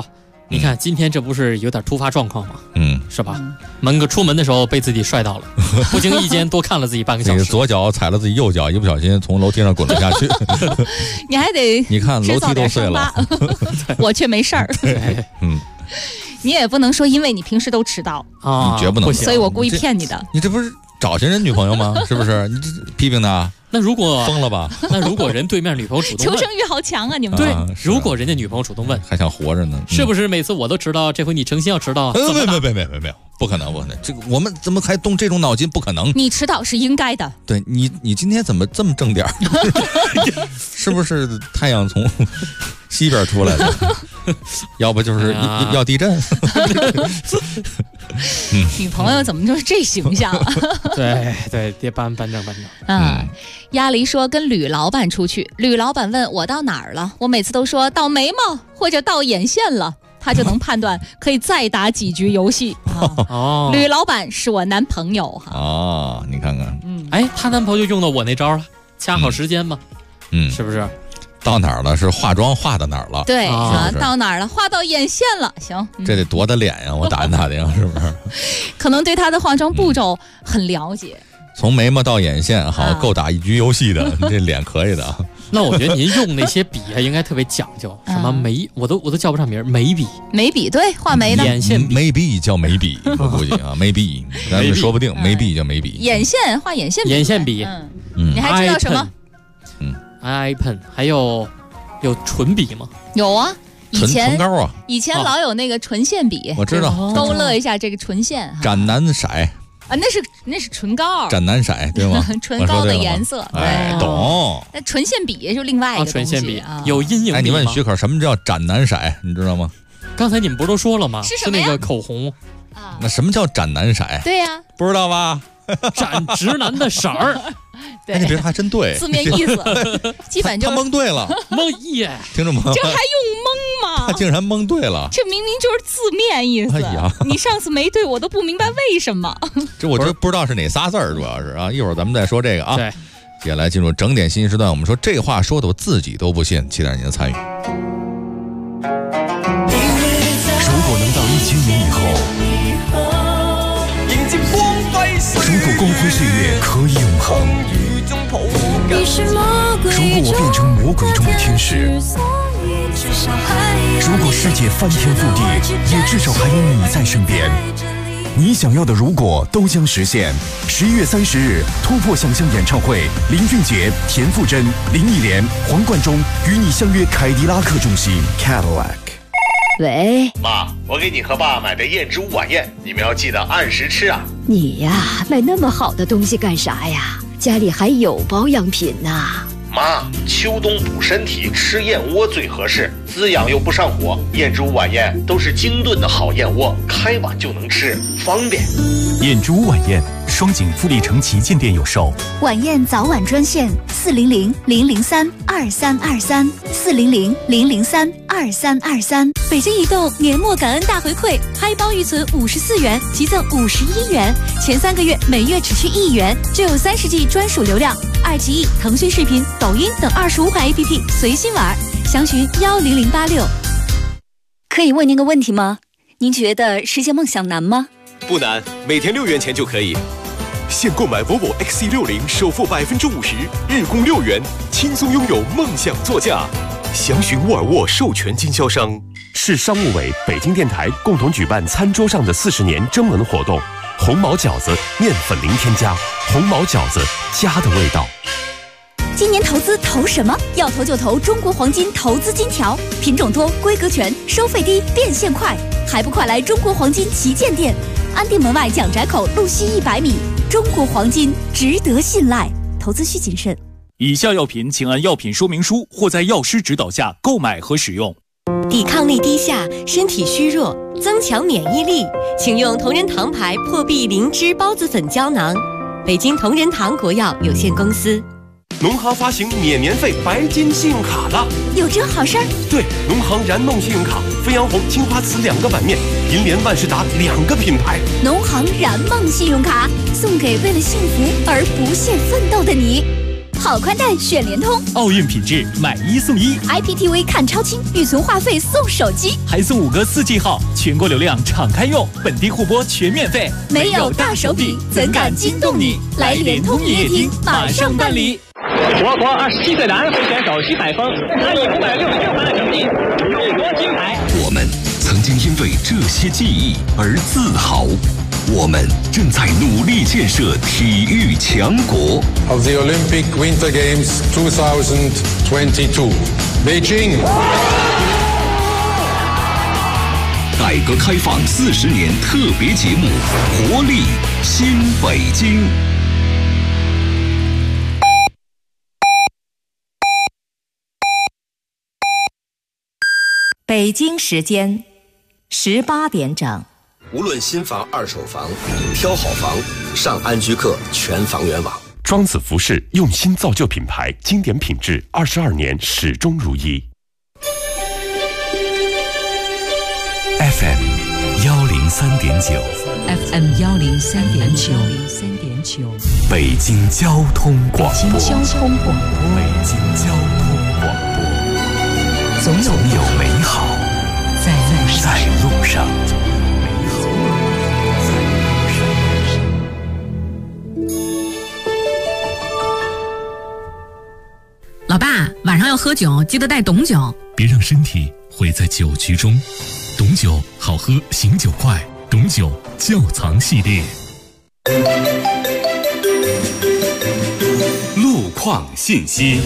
你看今天这不是有点突发状况吗？是吧？出门的时候被自己摔到了，不经意间多看了自己半个小时。 左脚踩了自己右脚，一不小心从楼梯上滚了下去。 你还得你看楼梯都碎了， 我却没事儿。你也不能说因为你平时都迟到啊，你绝不能， 所以我故意骗你的。 你这不是找寻人女朋友吗？是不是？你这批评他？ 那如果疯了吧？ 那如果人对面女朋友主动问， 求生欲好强啊！你们对，如果人家女朋友主动问， 还想活着呢， 是不是每次我都迟到，这回你诚心要迟到？ 没有，不可能，这个我们怎么还动这种脑筋？不可能， 你迟到是应该的。 对你今天怎么这么正点儿？是不是太阳从西边出来了？要不就是要地震。 女朋友怎么就是这形象啊？ 对，别搬正。 鸭梨说跟吕老板出去，吕老板问我到哪儿了，我每次都说到眉毛或者到眼线了，他就能判断可以再打几局游戏。吕老板是我男朋友哈。你看看， 他男朋友就用到我那招了，掐好时间嘛，是不是？ 到哪儿了？是化妆化到哪儿了？ 对到哪儿了？化到眼线了。行， 这得多大脸呀！我打的呀，是不是？ 可能对他的化妆步骤很了解。 从眉毛到眼线，好够打一局游戏的，这脸可以的。 那我觉得您用那些笔应该特别讲究，什么眉，我都叫不上名，眉笔， 对，画眉的眼线笔， 眉笔叫眉笔，我估计啊，眉笔，咱们说不定眉笔叫眉笔， 眼线画眼线笔， 眼线笔， 你还知道什么 ？eye pen， 还有唇笔吗？ 有啊， 唇膏啊， 以前老有那个唇线笔， 我知道， 勾勒一下这个唇线。 斩南色啊，那是唇膏， 斩南色对吗？ 唇膏的颜色， 懂。 那唇线笔就另外一个唇线笔有阴影笔吗？ 你问许可，什么叫斩南色？你知道吗？ 刚才你们不是都说了吗？ 是那个口红啊。 那什么叫斩南色？ 对呀， 不知道吧？ 斩直男的色儿。 对， 你别说还真对， 字面意思基本就他蒙对了，听着吗？ 这还用蒙吗？ 他竟然蒙对了， 这明明就是字面意思。你上次没对，我都不明白为什么。 我这不知道是哪仨字儿，主要是啊，一会儿咱们再说这个啊。 对， 接下来进入整点信息时段，我们说这话说的我自己都不信，期待您的参与。 如果能到1000年以后， 迎接光辉岁月， 如果光辉岁月可以永恒，如果我变成魔鬼中的天使，如果世界翻天覆地，也至少还有你在身边。你想要的如果都将实现。11月30日，突破想象演唱会，林俊杰、田馥甄、林忆莲、黄贯中与你相约凯迪拉克中心 Cadillac。 喂， 妈，我给你和爸买的燕之屋晚宴，你们要记得按时吃啊。 你呀，买那么好的东西干啥呀？家里还有保养品呢。 妈，秋冬补身体，吃燕窝最合适，滋养又不上火。燕之屋晚宴都是精炖的好燕窝，开碗就能吃，方便。 燕之屋晚宴，双井富力城旗舰店有售。 晚宴早晚专线400-003-2323，400-003-2323。 北京移动年末感恩大回馈，嗨包预存54元，即赠51元，前3个月每月只需1元，就有30G 专属流量。爱奇艺、腾讯视频、抖音等25款 APP 随心玩，详询10086。可以问您个问题吗？您觉得实现梦想难吗？ 不难，每天6元钱就可以。现购买 Volvo XC60，首付50%，日供6元，轻松拥有梦想座驾。详询沃尔沃授权经销商。 市商务委、北京电台共同举办餐桌上的40年征文活动，红毛饺子面粉零添加，红毛饺子家的味道。 今年投资投什么？要投就投中国黄金投资金条，品种多，规格全，收费低，变现快，还不快来中国黄金旗舰店，安定门外蒋宅口路西100米。中国黄金值得信赖，投资需谨慎。 以下药品请按药品说明书或在药师指导下购买和使用。 抵抗力低下，身体虚弱，增强免疫力，请用同仁堂牌破壁灵芝孢子粉胶囊。北京同仁堂国药有限公司。 农行发行免年费白金信用卡了， 有这好事儿？ 对，农行燃梦信用卡，飞扬红、青花瓷2个版面，银联、万事达2个品牌。 农行燃梦信用卡送给为了幸福而不懈奋斗的你。 好宽带选联通， 奥运品质买1送1 ，IPTV 看超清，预存话费送手机， 还送5个4G 号，全国流量敞开用，本地互播全免费。 没有大手笔，怎敢惊动你？来联通营业厅马上办理。 我国27岁男会选手徐海峰，他以566分的成绩勇夺金牌。 我们曾经因为这些记忆而自豪。我们正在努力建设体育强国。 Of the Olympic Winter Games 2022, Beijing。 改革开放40年特别节目，活力新北京。 北京时间18点整。 无论新房、二手房，挑好房，上安居客全房源网。 庄子服饰用心造就品牌，经典品质，22年始终如一。 FM 103.9 ，FM 103.9， 北京交通广播， 北京交通广播， 北京交通广播， 总有美好在路上。 老爸，晚上要喝酒，记得带董酒， 别让身体毁在酒局中。董酒好喝，醒酒快，董酒窖藏系列。 路况信息。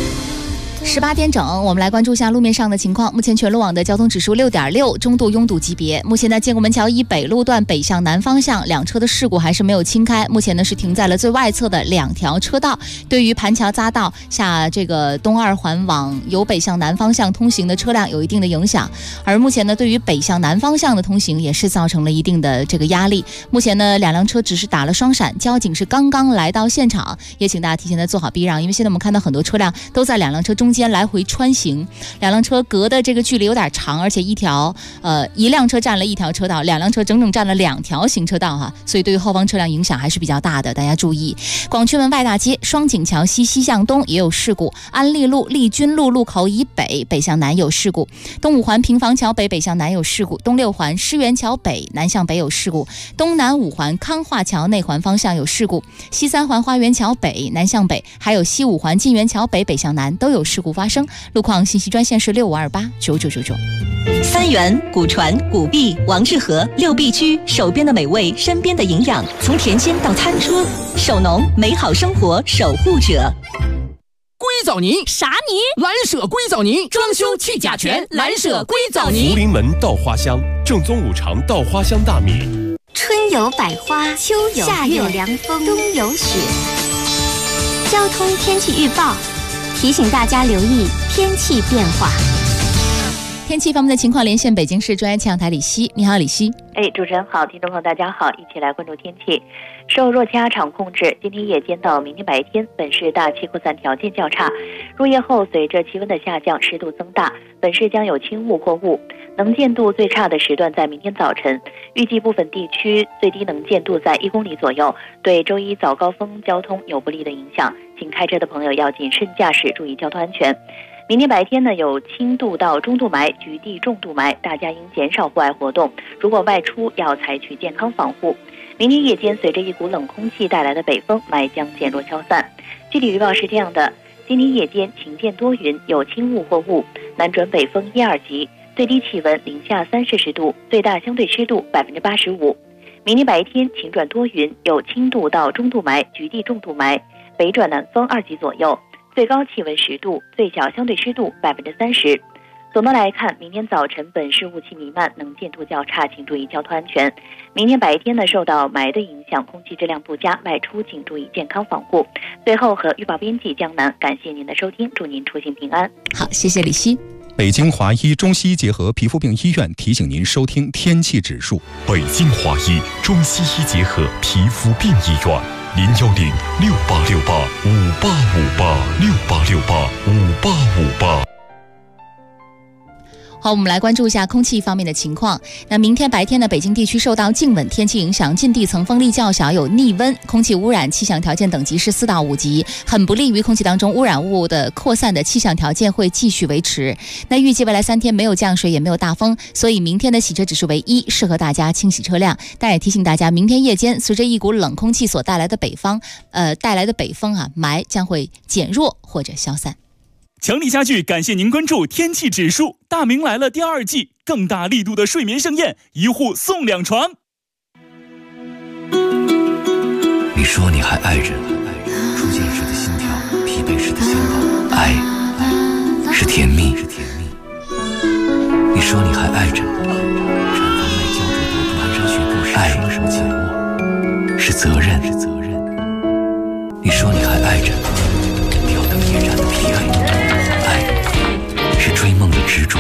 18点整，我们来关注一下路面上的情况。目前全路网的交通指数6.6，中度拥堵级别。目前呢，建国门桥以北路段北向南方向2车的事故还是没有清开，目前呢是停在了最外侧的2条车道，对于盘桥匝道下这个东2环往由北向南方向通行的车辆有一定的影响。而目前呢，对于北向南方向的通行也是造成了一定的这个压力。目前呢，2辆车只是打了双闪，交警是刚刚来到现场，也请大家提前的做好避让，因为现在我们看到很多车辆都在2辆车中间来回穿行，2辆车隔的这个距离有点长，而且一辆车占了1条车道，2辆车整整占了2条行车道哈，所以对于后方车辆影响还是比较大的，大家注意。广渠门外大街双井桥西向东也有事故，安利路丽君路路口以北北向南有事故，东5环平房桥北北向南有事故，东6环狮园桥北南向北有事故，东南5环康化桥内环方向有事故，西3环花园桥北南向北，还有西5环晋园桥北北向南都有事故发生。路况信息专线是65289999。 三元、古传、古碧、王致和6必居，手边的美味，身边的营养，从田间到餐桌，手农美好生活守护者。 硅藻泥啥泥？ 蓝舍硅藻泥，装修去甲醛，蓝舍硅藻泥。 福临门稻花香，正宗5常稻花香大米。 春有百花，秋有夏有凉风，冬有雪。交通天气预报提醒大家留意天气变化。 天气方面的情况，连线北京市中央气象台李希。你好，李希。 主持人好，听众朋友大家好，一起来关注天气。受弱气压场控制，今天夜间到明天白天，本市大气扩散条件较差。入夜后，随着气温的下降，湿度增大，本市将有轻雾或雾。能见度最差的时段在明天早晨，预计部分地区最低能见度在1公里左右，对周一早高峰交通有不利的影响，请开车的朋友要谨慎驾驶，注意交通安全。明天白天呢，有轻度到中度霾、局地重度霾，大家应减少户外活动，如果外出要采取健康防护。明天夜间随着一股冷空气带来的北风，霾将减弱消散。具体预报是这样的：今天夜间晴间多云，有轻雾或雾，南转北风1、2级，最低气温零下3摄氏度，最大相对湿度85%。明天白天晴转多云，有轻度到中度霾、局地重度霾，北转南风2级左右，最高气温10度，最小相对湿度30%。总的来看，明天早晨本市雾气弥漫，能见度较差，请注意交通安全。明天白天呢，受到霾的影响，空气质量不佳，外出请注意健康防护。最后和预报编辑江南，感谢您的收听，祝您出行平安。 好，谢谢李希。 北京华医中西医结合皮肤病医院提醒您收听天气指数。 北京华医中西医结合皮肤病医院，0868685858，68685858。 好，我们来关注一下空气方面的情况。那明天白天呢，北京地区受到静稳天气影响，近地层风力较小，有逆温，空气污染气象条件等级是4到5级，很不利于空气当中污染物的扩散的气象条件会继续维持。那预计未来3天没有降水，也没有大风，所以明天的洗车指数为1，适合大家清洗车辆。但也提醒大家，明天夜间随着一股冷空气所带来的北风霾将会减弱或者消散。 强力家具感谢您关注天气指数，大明来了第2季，更大力度的睡眠盛宴，1户送2床。 你说你还爱着，出现时的心跳，疲惫时的心动，爱是甜蜜。你说你还爱着，产房内胶着毒蹒跚学步时爱什么紧握，是责任。你说你还爱着，吊灯夜燃的疲惫，爱是追梦的执着。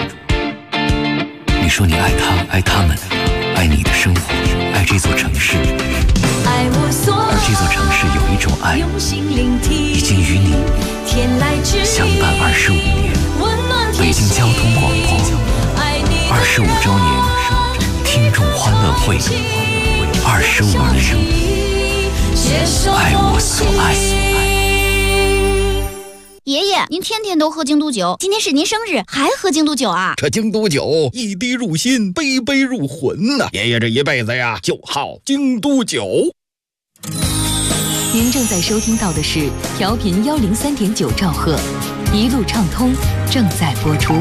你说你爱他，爱他们，爱你的生活，爱这座城市。而这座城市有一种爱，已经与你相伴25年。北京交通广播25周年听众欢乐会，25年，爱我所爱。 爷爷，您天天都喝京都酒，今天是您生日，还喝京都酒啊？ 这京都酒一滴入心，杯杯入魂呐！爷爷这一辈子呀，就好京都酒。 您正在收听到的是调频103.9兆赫，一路畅通正在播出。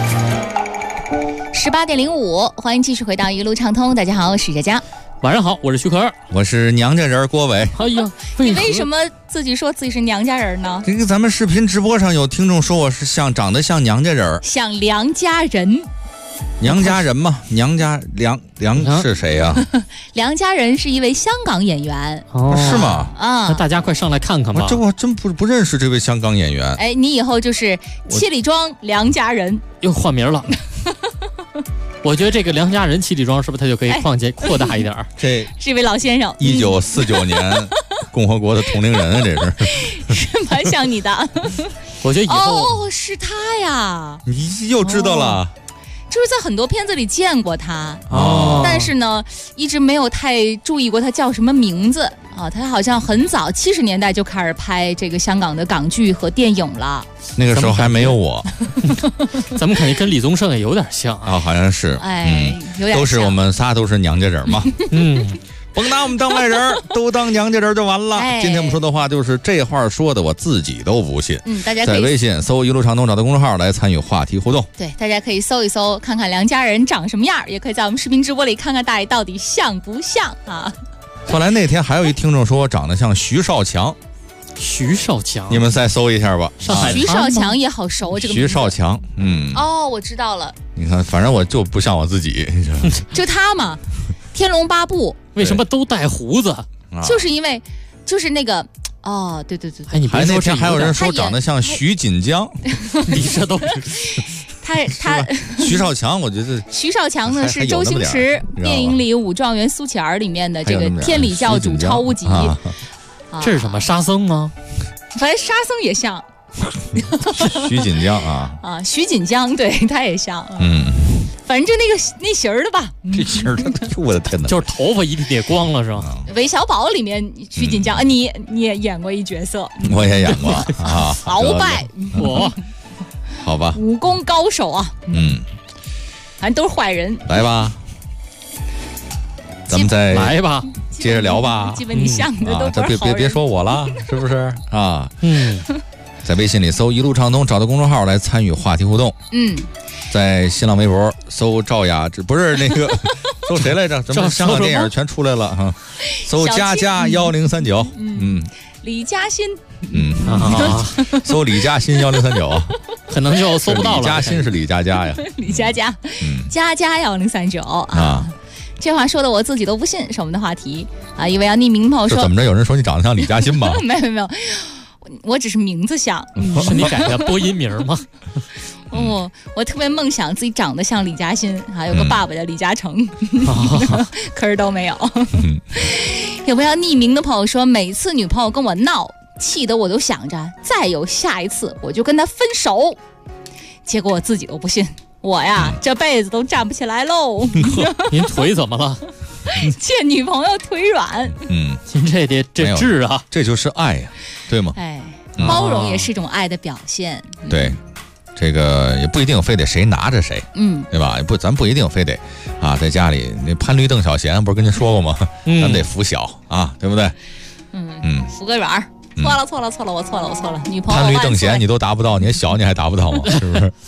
18点05，欢迎继续回到一路畅通。大家好，我是佳佳。 晚上好，我是徐可儿， 我是娘家人郭伟。 哎呀， 你为什么自己说自己是娘家人呢？ 这个咱们视频直播上有听众说我是长得像娘家人， 像梁家人。 娘家人嘛，娘家梁是谁呀？ 梁家人是一位香港演员， 是吗？ 啊， 那大家快上来看看吧。 这我真不认识这位香港演员。 哎，你以后就是七里庄梁家人， 又换名了。我觉得这个梁家人七里庄是不是他就可以扩大一点？ 这是一位老先生 ，1949年共和国的同龄人啊，这是蛮像你的。 我觉得以后是他呀， 你又知道了。 就是在很多片子里见过他，但是呢，一直没有太注意过他叫什么名字啊。他好像很早70年代就开始拍这个香港的港剧和电影了。 那个时候还没有我， 咱们感觉跟李宗盛也有点像啊，好像是， 有点像， 都是我们仨都是娘家人嘛，甭拿我们当外人，都当娘家人就完了。今天我们说的话就是这话说的，我自己都不信。 大家可以在微信搜一路畅通，找到公众号来参与话题互动。 对，大家可以搜一搜，看看梁家人长什么样，也可以在我们视频直播里看看大爷到底像不像啊。 后来那天还有一听众说我长得像徐少强。 徐少强， 你们再搜一下吧。 徐少强也好熟，这个徐少强， 我知道了。 你看，反正我就不像我自己， 就他嘛。天龙八部为什么都带胡子？ 就是因为就是那个对。 哎，你别说，还有人说长得像徐锦江， 你这都是。 他徐少强，我觉得徐少强呢是周星驰电影里《武状元苏乞儿》里面的这个天理教主超无极。 这是什么沙僧吗？ 反正沙僧也像。 徐锦江徐锦江，对，他也像。反正就那型儿的吧。 这型儿的，我的天哪！ 就是头发一剃光了是吧？ 韦小宝里面徐锦江，你也演过一角色。 我也演过啊。 鳌拜， 好吧。 武功高手啊。反正都是坏人。 来吧，咱们再来吧。 接着聊吧， 基本你像的都不是好人。 别说我了，是不是啊？在微信里搜一路畅通，找到公众号来参与话题互动。在新浪微博搜赵雅芝，不是那个搜谁来着？咱们香港电影全出来了哈。搜佳佳1039， 李嘉欣， 搜李嘉欣1039， 可能就搜不到了。 李嘉欣是李佳佳呀， 李佳佳，佳佳1039啊。这话说的我自己都不信，是我们的话题啊！一位要匿名朋友说， 怎么着？有人说你长得像李嘉欣吗？ 没有，我只是名字像。 是你改的播音名吗？ 我特别梦想自己长得像李嘉欣，还有个爸爸叫李嘉诚，可是都没有。有位要匿名的朋友说，每次女朋友跟我闹，气得我都想着再有下一次我就跟她分手，结果我自己都不信。 我呀，这辈子都站不起来喽。 您腿怎么了？ 见女朋友腿软。 您这得这治啊， 这就是爱呀，对吗？ 哎，包容也是一种爱的表现。 对。这个也不一定非得谁拿着谁，对吧？咱不一定非得啊，在家里那潘驴邓小闲不是跟您说过吗？咱得扶小啊，对不对？ 扶个软儿。错了，我错了。女朋友潘驴邓闲你都达不到，你小你还达不到吗？是不是？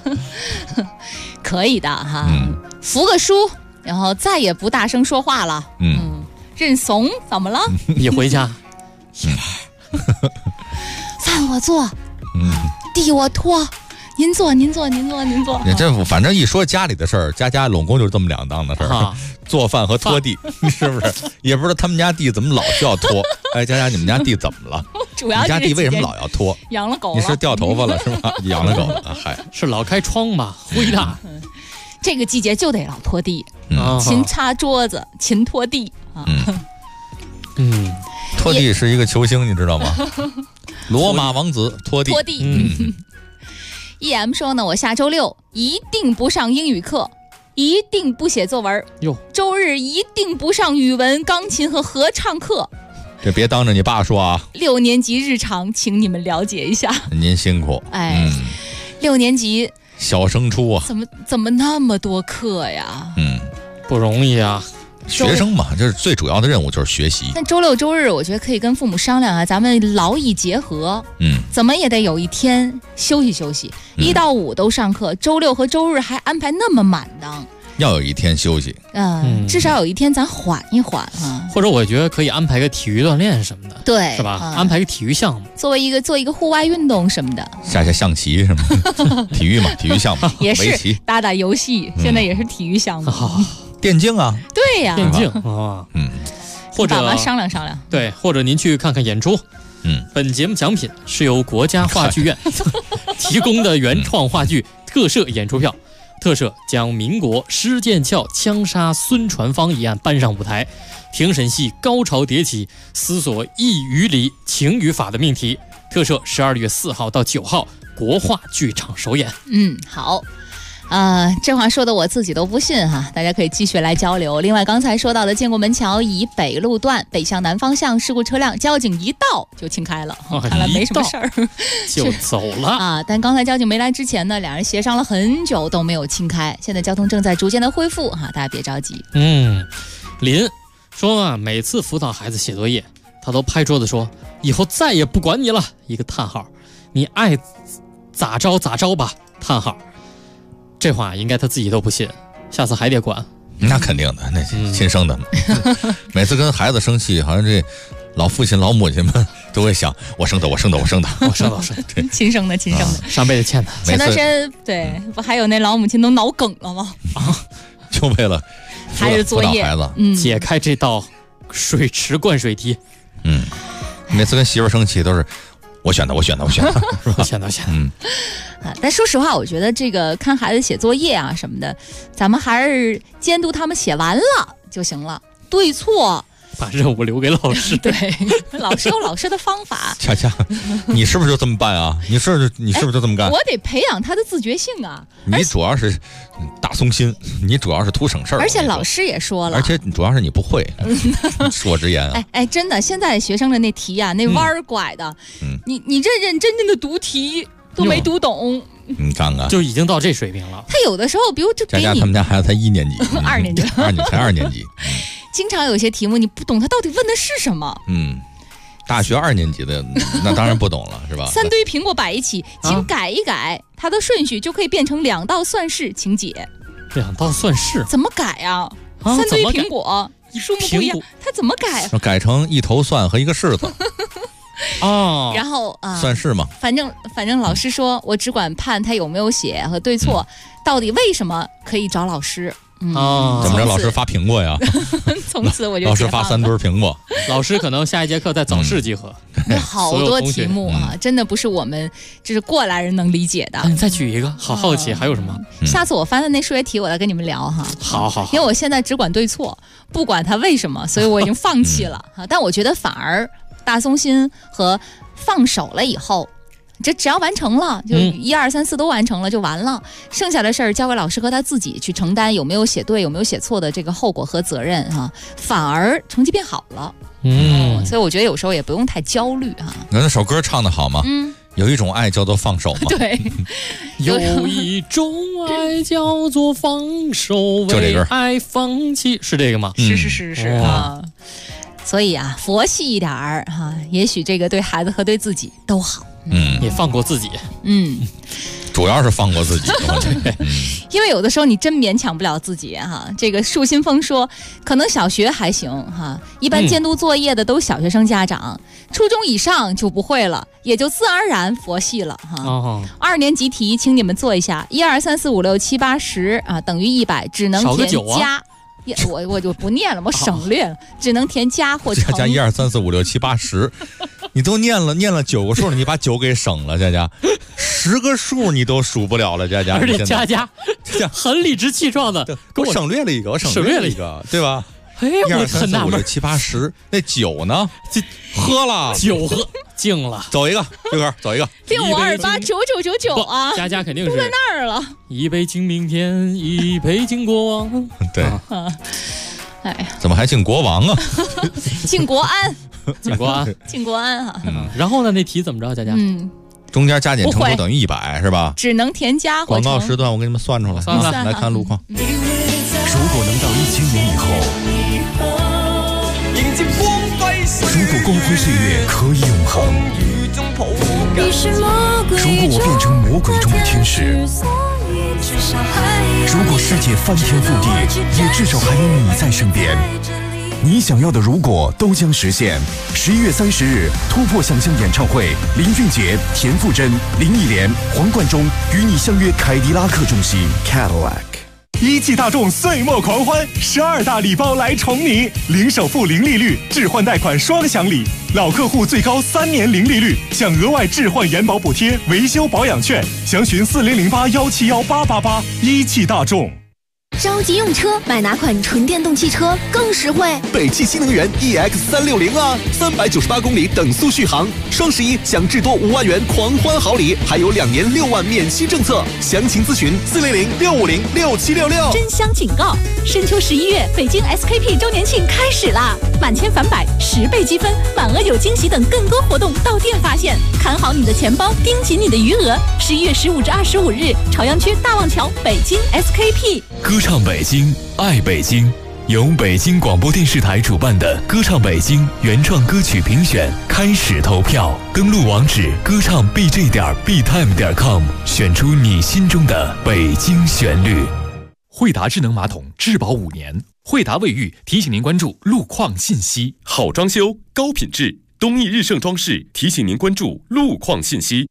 可以的哈。扶个书，然后再也不大声说话了。认怂，怎么了？ 你回家， 饭我做，地我拖。您坐。你这反正一说家里的事儿，家拢共就是这么两档的事儿，做饭和拖地，是不是？也不知道他们家地怎么老需要拖。哎，佳佳，你们家地怎么了？ 主要你家地为什么老要拖？ 养了狗了。 你是掉头发了是吧？养了狗了，嗨， 是老开窗吧？灰大。 这个季节就得老拖地，勤擦桌子，勤拖地啊。 拖地是一个球星，你知道吗？罗马王子拖地。 EM 说呢，我下周六一定不上英语课，一定不写作文。周日一定不上语文、钢琴和合唱课。 这别当着你爸说啊。 6年级日常，请你们了解一下。 您辛苦。 哎，6年级小升初啊， 怎么那么多课呀？ 不容易啊。 学生嘛，就是最主要的任务就是学习。 但周六周日，我觉得可以跟父母商量啊，咱们劳逸结合。怎么也得有一天休息休息。1到5都上课，周六和周日还安排那么满当。 要有一天休息。 至少有一天咱缓一缓啊。 或者我觉得可以安排个体育锻炼什么的， 对， 是吧？安排个体育项目， 做一个户外运动什么的， 下象棋什么体育嘛，体育项目也是打游戏，现在也是体育项目。 电竞啊， 对呀， 电竞啊，或者爸妈商量商量， 对，或者您去看看演出。本节目奖品是由国家话剧院提供的原创话剧特摄演出票。特摄将民国施剑翘枪杀孙传芳一案搬上舞台，庭审戏高潮迭起，思索义与理、情与法的命题。特摄12月4号到9号国话剧场首演。 好。这话说的我自己都不信哈，大家可以继续来交流。另外，刚才说到的建国门桥以北路段北向南方向事故车辆，交警一到就清开了，看来没什么事儿就走了啊。但刚才交警没来之前呢，两人协商了很久都没有清开，现在交通正在逐渐的恢复哈，大家别着急。 林说啊，每次辅导孩子写作业，他都拍桌子说以后再也不管你了，一个叹号，你爱咋着咋着吧，叹号。这话应该他自己都不信，下次还得管。 那肯定的，那亲生的。每次跟孩子生气，好像这老父亲老母亲们都会想，我生的， 对，亲生的， 上辈子欠的。 前段时间对，不还有那老母亲都脑梗了吗？ 就为了还是作业， 孩子解开这道水池灌水题。 每次跟媳妇生气都是我选的，是吧？ 选的。 但说实话，我觉得这个看孩子写作业啊什么的，咱们还是监督他们写完了就行了，对错把任务留给老师。 对，老师有老师的方法。 恰恰，你是不是就这么办啊？你是不是就这么干？ 我得培养他的自觉性啊。 你主要是大松心，你主要是图省事儿。 而且老师也说了， 而且主要是你不会。恕我直言啊。 真的，现在学生的那题啊，那弯儿拐的，你认认真真的读题都没读懂。 你看看， 就已经到这水平了。 他有的时候，比如就给你他们家孩子才1年级 ，2年级， 才2年级。 经常有些题目你不懂，他到底问的是什么？ 大学2年级的那当然不懂了，是吧 ？3堆苹果摆一起，请改一改它的顺序，就可以变成2道算式，请解。 2道算式怎么改啊？3堆苹果数目不一样，它怎么改？ 改成一头蒜和一个柿子。 然后算式嘛， 反正老师说我只管判他有没有写和对错，到底为什么可以找老师？ 怎么着？老师发苹果呀？ 从此我就老师发3堆苹果， 老师可能下一节课在早市集合。 好多题目啊，真的不是我们就是过来人能理解的。 你再举一个，好奇还有什么？ 下次我翻的那数学题，我再跟你们聊哈。 好， 因为我现在只管对错，不管他为什么，所以我已经放弃了。但我觉得反而大松心和放手了以后， 这只要完成了，就1、2、3、4都完成了就完了，剩下的事儿交给老师和他自己去承担有没有写对有没有写错的这个后果和责任哈，反而成绩变好了。所以我觉得有时候也不用太焦虑哈。 那首歌唱得好吗？有一种爱叫做放手嘛。 对， 有一种爱叫做放手，为爱放弃，是这个吗？ 是啊。所以啊，佛系一点儿哈，也许这个对孩子和对自己都好。 也放过自己。 主要是放过自己。 因为有的时候你真勉强不了自己哈。这个树新峰说，可能小学还行哈，一般监督作业的都是小学生家长，初中以上就不会了，也就自然而然佛系了哈。2年级题，请你们做一下，1、2、3、4、5、6、7、8、10啊，等于100，只能填加。我就不念了，我省略了，只能填加或乘。 加1、2、3、4、5、6、7、8、10，你都念了9个数了，你把9给省了，佳佳，10个数你都数不了了，佳佳。 而且佳佳很理直气壮的， 我省略了一个，对吧？1、2、3、4、5、6、7、8、10，那9呢？喝了 ，9喝净了， 走一个，这哥走一个 ，65289999啊！ 佳佳肯定是都在那儿了。 一杯敬明天，一杯敬国王。 对，怎么还敬国王啊？ 敬国安， 敬国安， 敬国安哈。 然后呢？那题怎么着，佳佳？ 中间加减乘除等于100是吧？ 只能填加或乘。 广告时段我给你们算出来，来看路况。 如果能到1000年以后，如果光辉岁月可以永恒，如果我变成魔鬼中的天使，如果世界翻天覆地，也至少还有你在身边。你想要的如果都将实现。11月30日，突破想象演唱会，林俊杰、田馥甄、林忆莲、黄贯中与你相约凯迪拉克中心 Cadillac。一汽大众岁末狂欢，12大礼包来宠你，零首付、零利率，置换贷款双享礼，老客户最高3年零利率，享额外置换延保补贴、维修保养券，详询4008171888。一汽大众。 着急用车，买哪款纯电动汽车更实惠？ 北汽新能源 EX360啊，398公里等速续航，双11享至多5万元狂欢好礼，还有2年6万免息政策，详情咨询400-650-6766。 真香警告！深秋11月，北京 SKP 周年庆开始啦！满千返百，10倍积分，满额有惊喜等更多活动到店发现，看好你的钱包，盯紧你的余额。11月15至25日，朝阳区大望桥北京 SKP。 歌唱北京，爱北京，由北京广播电视台主办的歌唱北京原创歌曲评选开始投票，登录网址歌唱 bj.btime.com， 选出你心中的北京旋律。 惠达智能马桶质保5年，惠达卫浴提醒您关注路况信息。 好装修，高品质，东义日盛装饰提醒您关注路况信息。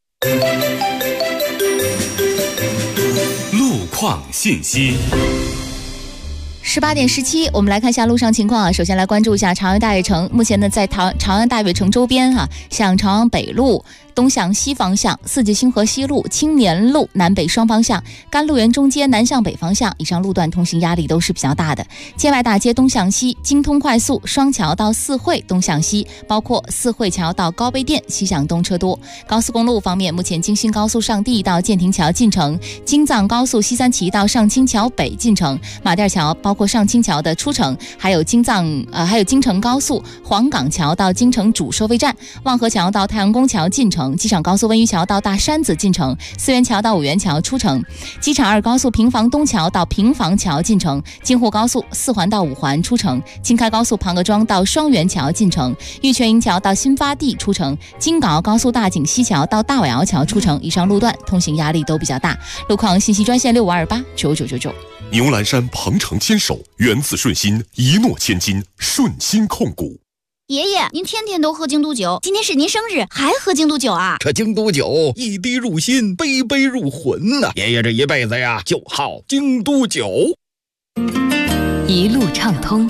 路况信息。 18点17，我们来看一下路上情况啊。首先来关注一下长安大悦城，目前呢在长安大悦城周边像长安北路东向西方向、四季星河西路、青年路南北双方向、甘露园中街南向北方向，以上路段通行压力都是比较大的。街外大街东向西、京通快速双桥到四惠东向西，包括四惠桥到高碑店西向东车多。高速公路方面，目前京新高速上地到建亭桥进城，京藏高速西三旗到上清桥北进城，马甸桥包括上清桥的出城，还有京承高速黄岗桥到京城主收费站，望河桥到太阳宫桥进城，机场高速温榆桥到大山子进城，四元桥到五元桥出城，机场2高速平房东桥到平房桥进城，京沪高速4环到5环出城，京开高速庞各庄到双元桥进城，玉泉营桥到新发地出城，京港澳高速大井西桥到大尾窑桥出城，以上路段通行压力都比较大。路况信息专线65289999。 牛栏山鹏程牵手，源自顺心，一诺千金，顺心控股。 爷爷，您天天都喝京都酒，今天是您生日，还喝京都酒啊？ 这京都酒一滴入心，杯杯入魂呐！爷爷这一辈子呀，就好京都酒。 一路畅通。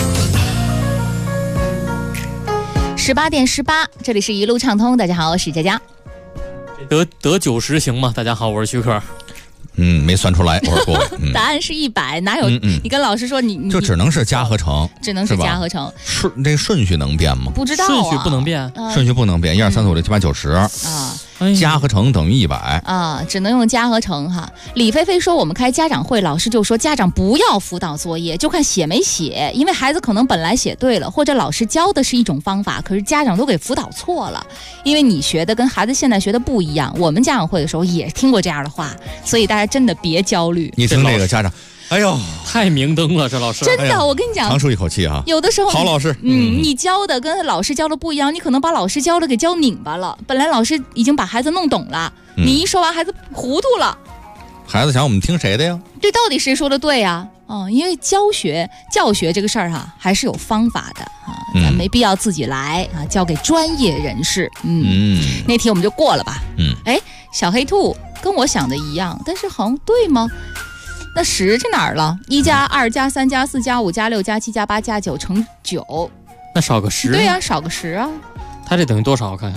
18点18，这里是一路畅通。大家好，我是佳佳。 得90行吗？大家好，我是徐克。 没算出来，我是郭伟。 答案是100，哪有？你跟老师说你就只能是加和乘， 只能是加和乘。 这顺序能变吗？ 不知道啊， 顺序不能变， 顺序不能变。1、2、3、4、5、6、7、8、9、10 啊。 加和乘等于100 啊，只能用加和乘哈。李菲菲说，我们开家长会，老师就说家长不要辅导作业，就看写没写，因为孩子可能本来写对了，或者老师教的是一种方法，可是家长都给辅导错了，因为你学的跟孩子现在学的不一样。我们家长会的时候也听过这样的话，所以大家真的别焦虑。 你听这个家长，哎呦， 太明灯了，这老师真的，我跟你讲， 长舒一口气哈。 有的时候好老师， 你教的跟老师教的不一样，你可能把老师教的给教拧巴了。本来老师已经把孩子弄懂了，你一说完孩子糊涂了。 孩子想我们听谁的呀？ 对，到底谁说的对呀？因为教学这个事儿哈，还是有方法的啊，咱没必要自己来啊，交给专业人士。那题我们就过了吧。小黑兔跟我想的一样，但是好像对吗？那10去哪儿了？1加2加3加4加5加6加7加8加9乘9， 那少个10。 对呀，少个10啊。 它这等于多少？我看看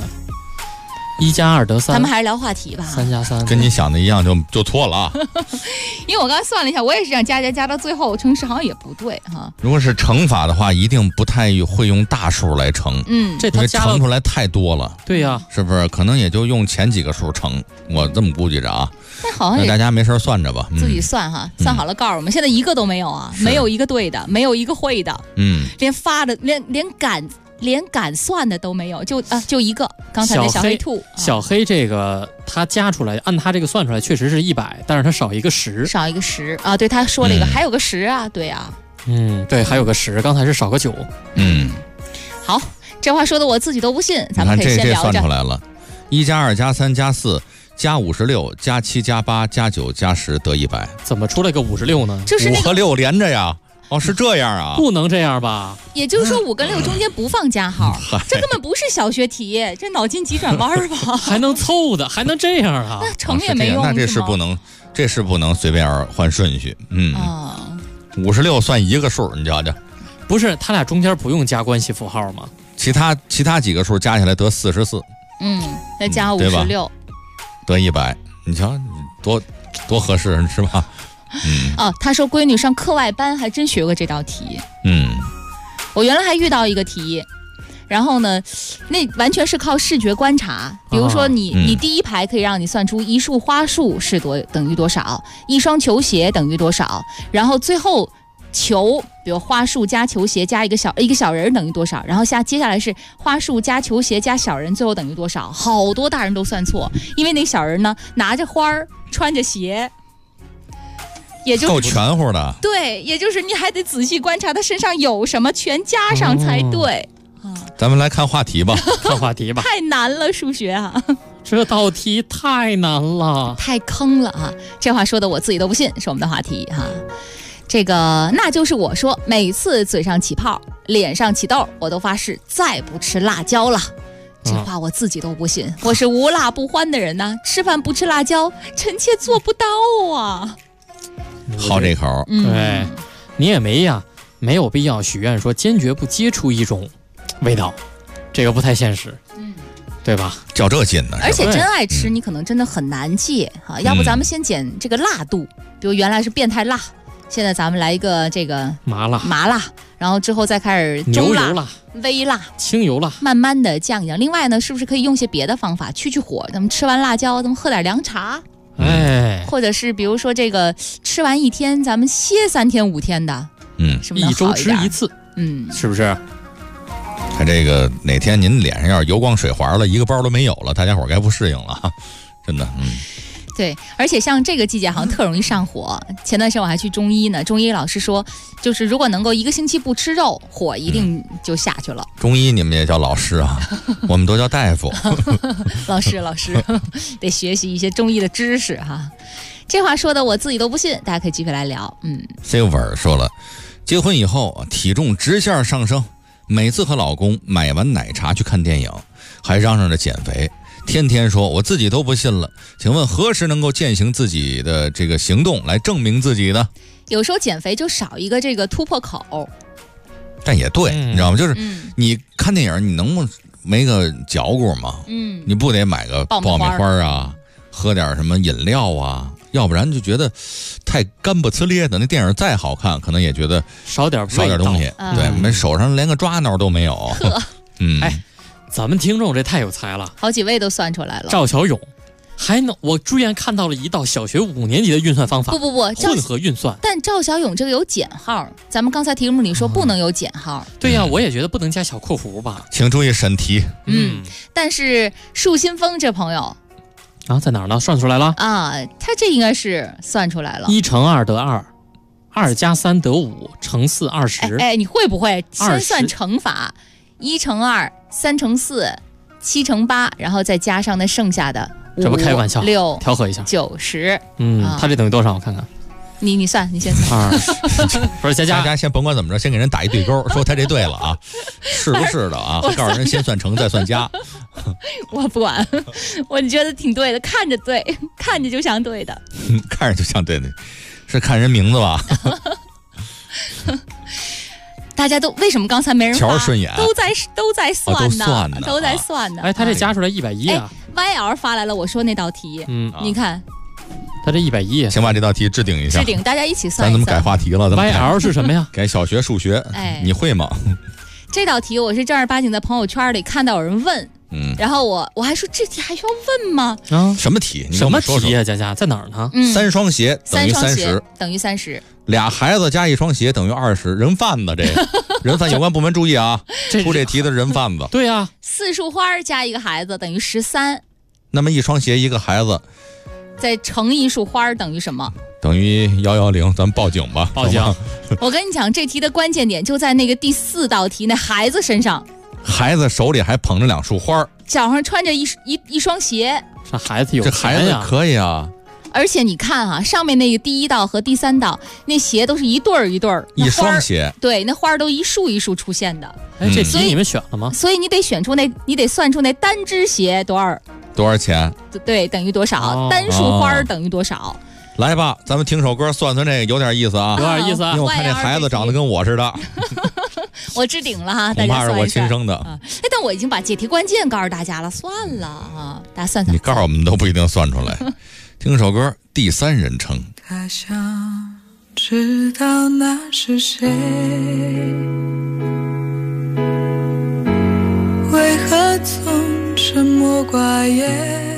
，1加2得3。 咱们还是聊话题吧。 3加3， 跟你想的一样就错了啊。 因为我刚才算了一下，我也是这样加到最后乘10，好像也不对哈。 如果是乘法的话，一定不太会用大数来乘。 这因为乘出来太多了。 对呀， 是不是？可能也就用前几个数乘，我这么估计着啊。 那好像那大家没事算着吧， 自己算哈，算好了告诉我们。现在一个都没有啊，没有一个对的，没有一个会的，连发的连敢算的都没有，就一个。刚才那小黑兔， 小黑这个他加出来，按他这个算出来确实是100，但是他少一个10， 少一个10啊。对，他说了一个，还有个10啊，对啊， 对，还有个10，刚才是少个9。 好，这话说的我自己都不信，咱们可以先聊着。 这算出来了，1加2加3加4加56加7加8加9加10得100， 怎么出来个56呢？ 就是 5和6连着呀。是这样啊？ 不能这样吧？ 也就是说5跟6中间不放加号，这根本不是小学题，这脑筋急转弯吧？ 还能凑的，还能这样啊？ 那乘也没用， 那这是不能随便换顺序。56算一个数，你瞧瞧。 不是，他俩中间不用加关系符号吗？ 其他几个数加起来得44。 再加56， 得100。你瞧，多合适是吧？ 他说闺女上课外班还真学过这道题。我原来还遇到一个题，然后呢，那完全是靠视觉观察。比如说你第一排可以让你算出一束花束是等于多少，一双球鞋等于多少，然后最后球，比如花束加球鞋加一个小人等于多少，然后接下来是花束加球鞋加小人，最后等于多少。好多大人都算错，因为那小人呢拿着花儿，穿着鞋。也就是够全乎的， 对，也就是你还得仔细观察他身上有什么，全加上才对。 咱们来看话题吧， 看话题吧。 太难了，数学啊， 这道题太难了， 太坑了啊！这话说的我自己都不信，是我们的话题哈。这个那就是我说，每次嘴上起泡，脸上起痘，我都发誓再不吃辣椒了。这话我自己都不信，我是无辣不欢的人呢，吃饭不吃辣椒，臣妾做不到啊。 好这口， 对，你也没有必要许愿说坚决不接触一种味道，这个不太现实，对吧？ 较这劲呢， 而且真爱吃，你可能真的很难戒啊。要不咱们先减这个辣度，比如原来是变态辣，现在咱们来一个这个麻辣， 然后之后再开始牛油辣、 微辣、 清油辣， 慢慢的降一降。另外呢，是不是可以用些别的方法去火？咱们吃完辣椒，咱们喝点凉茶。或者是比如说这个吃完1天，咱们歇3天5天的，是不是 1周吃1次，是不是？ 看这个哪天您脸上要是油光水滑了，一个包都没有了，大家伙该不适应了，真的， 对，而且像这个季节好像特容易上火。前段时间我还去中医呢，中医老师说，就是如果能够1个星期不吃肉，火一定就下去了。 中医你们也叫老师啊？我们都叫大夫。 老师得学习一些中医的知识哈。这话说的我自己都不信，大家可以继续来聊。 Silver 说了，结婚以后体重直线上升，每次和老公买完奶茶去看电影，还嚷嚷着减肥。天天说我自己都不信了，请问何时能够践行自己的这个行动来证明自己呢？ 有时候减肥就少一个这个突破口。 但也对，你知道吗？就是你看电影，你能不能没个嚼骨吗？你不得买个爆米花啊，喝点什么饮料啊，要不然就觉得太干不呲咧的。那电影再好看，可能也觉得少点东西。对，没手上连个抓挠都没有。 咱们听众这太有才了， 好几位都算出来了。 赵小勇。还能，我居然看到了一道小学5年级的运算方法。 不， 混合运算。 但赵小勇这个有减号，咱们刚才题目里说不能有减号。 对呀，我也觉得不能加小括弧吧。 请注意审题。 但是树新峰这朋友啊，在哪儿呢？算出来了啊，他这应该是算出来了。 1乘2得2，2加3得5，乘4 20。 哎，你会不会先算乘法？1乘2，3乘4，7乘8，然后再加上那剩下的。 这不开玩笑 ，6 调和一下 ，90。 他这等于多少？我看看。 你算，你先算。 不是佳佳先甭管怎么着，先给人打一对勾，说他这对了啊，是不是的啊？告诉人先算乘再算加。 我不管，我觉得挺对的，看着对，看着就像对的。 看着就像对的，是看人名字吧？ 大家都为什么刚才没人瞧顺眼？ 都在算呢，都在算呢。 哎，他这加出来110啊 ！YL 发来了我说那道题，你看， 他这110， 请把这道题置顶一下。 置顶，大家一起算一算。 咱怎么改话题了 ？YL 是什么呀？ 改小学数学。 哎， 你会吗？ 这道题我是正儿八经在朋友圈里看到有人问，然后我还说这题还需要问吗？ 什么题？ 什么题呀？佳在哪儿呢 ？3双鞋等于30， 等于30。 俩孩子加1双鞋等于20，人贩子这个人贩有关部门注意啊！出这题的人贩子。 对啊 ，4束花加1个孩子等于13。 那么1双鞋1个孩子， 再乘1束花等于什么？ 等于110，咱们报警吧！ 报警！ 我跟你讲，这题的关键点就在那个第4道题那孩子身上。 孩子手里还捧着2束花， 脚上穿着一双鞋。 这孩子有钱呀！ 这孩子可以啊。 而且你看啊，上面那个第1道和第3道那鞋都是一对儿一对儿， 一双鞋， 对，那花都一束一束出现的。 哎，这题你们选了吗？ 所以你得选出你得算出那单只鞋多少钱？对，等于多少？单束花等于多少？ 来吧，咱们听首歌算算这个，有点意思啊， 有点意思啊。 因为我看这孩子长得跟我似的。 我置顶了哈， 恐怕是我亲生的。 哎，但我已经把解题关键告诉大家了，算了啊，大家算算。 你告诉我们都不一定算出来。听首歌，第3人称。 他想知道那是谁，为何总沉默寡言？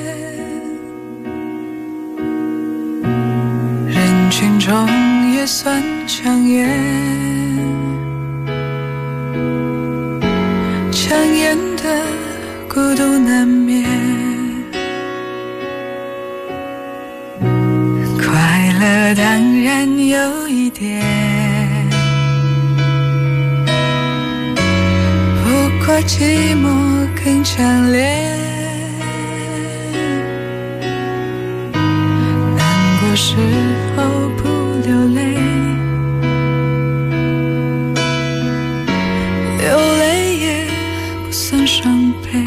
人群中也算抢眼，抢眼的孤独难免。快乐当然有一点，不过寂寞更强烈。难过时候不流泪，流泪也不算伤悲。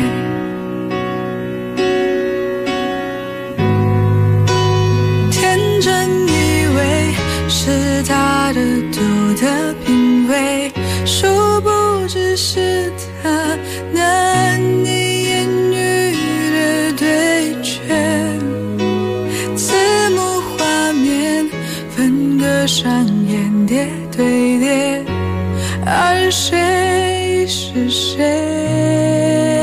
是他的独特品味，殊不知是他难以言喻的对决。字幕画面分割上演叠对叠，而谁是谁？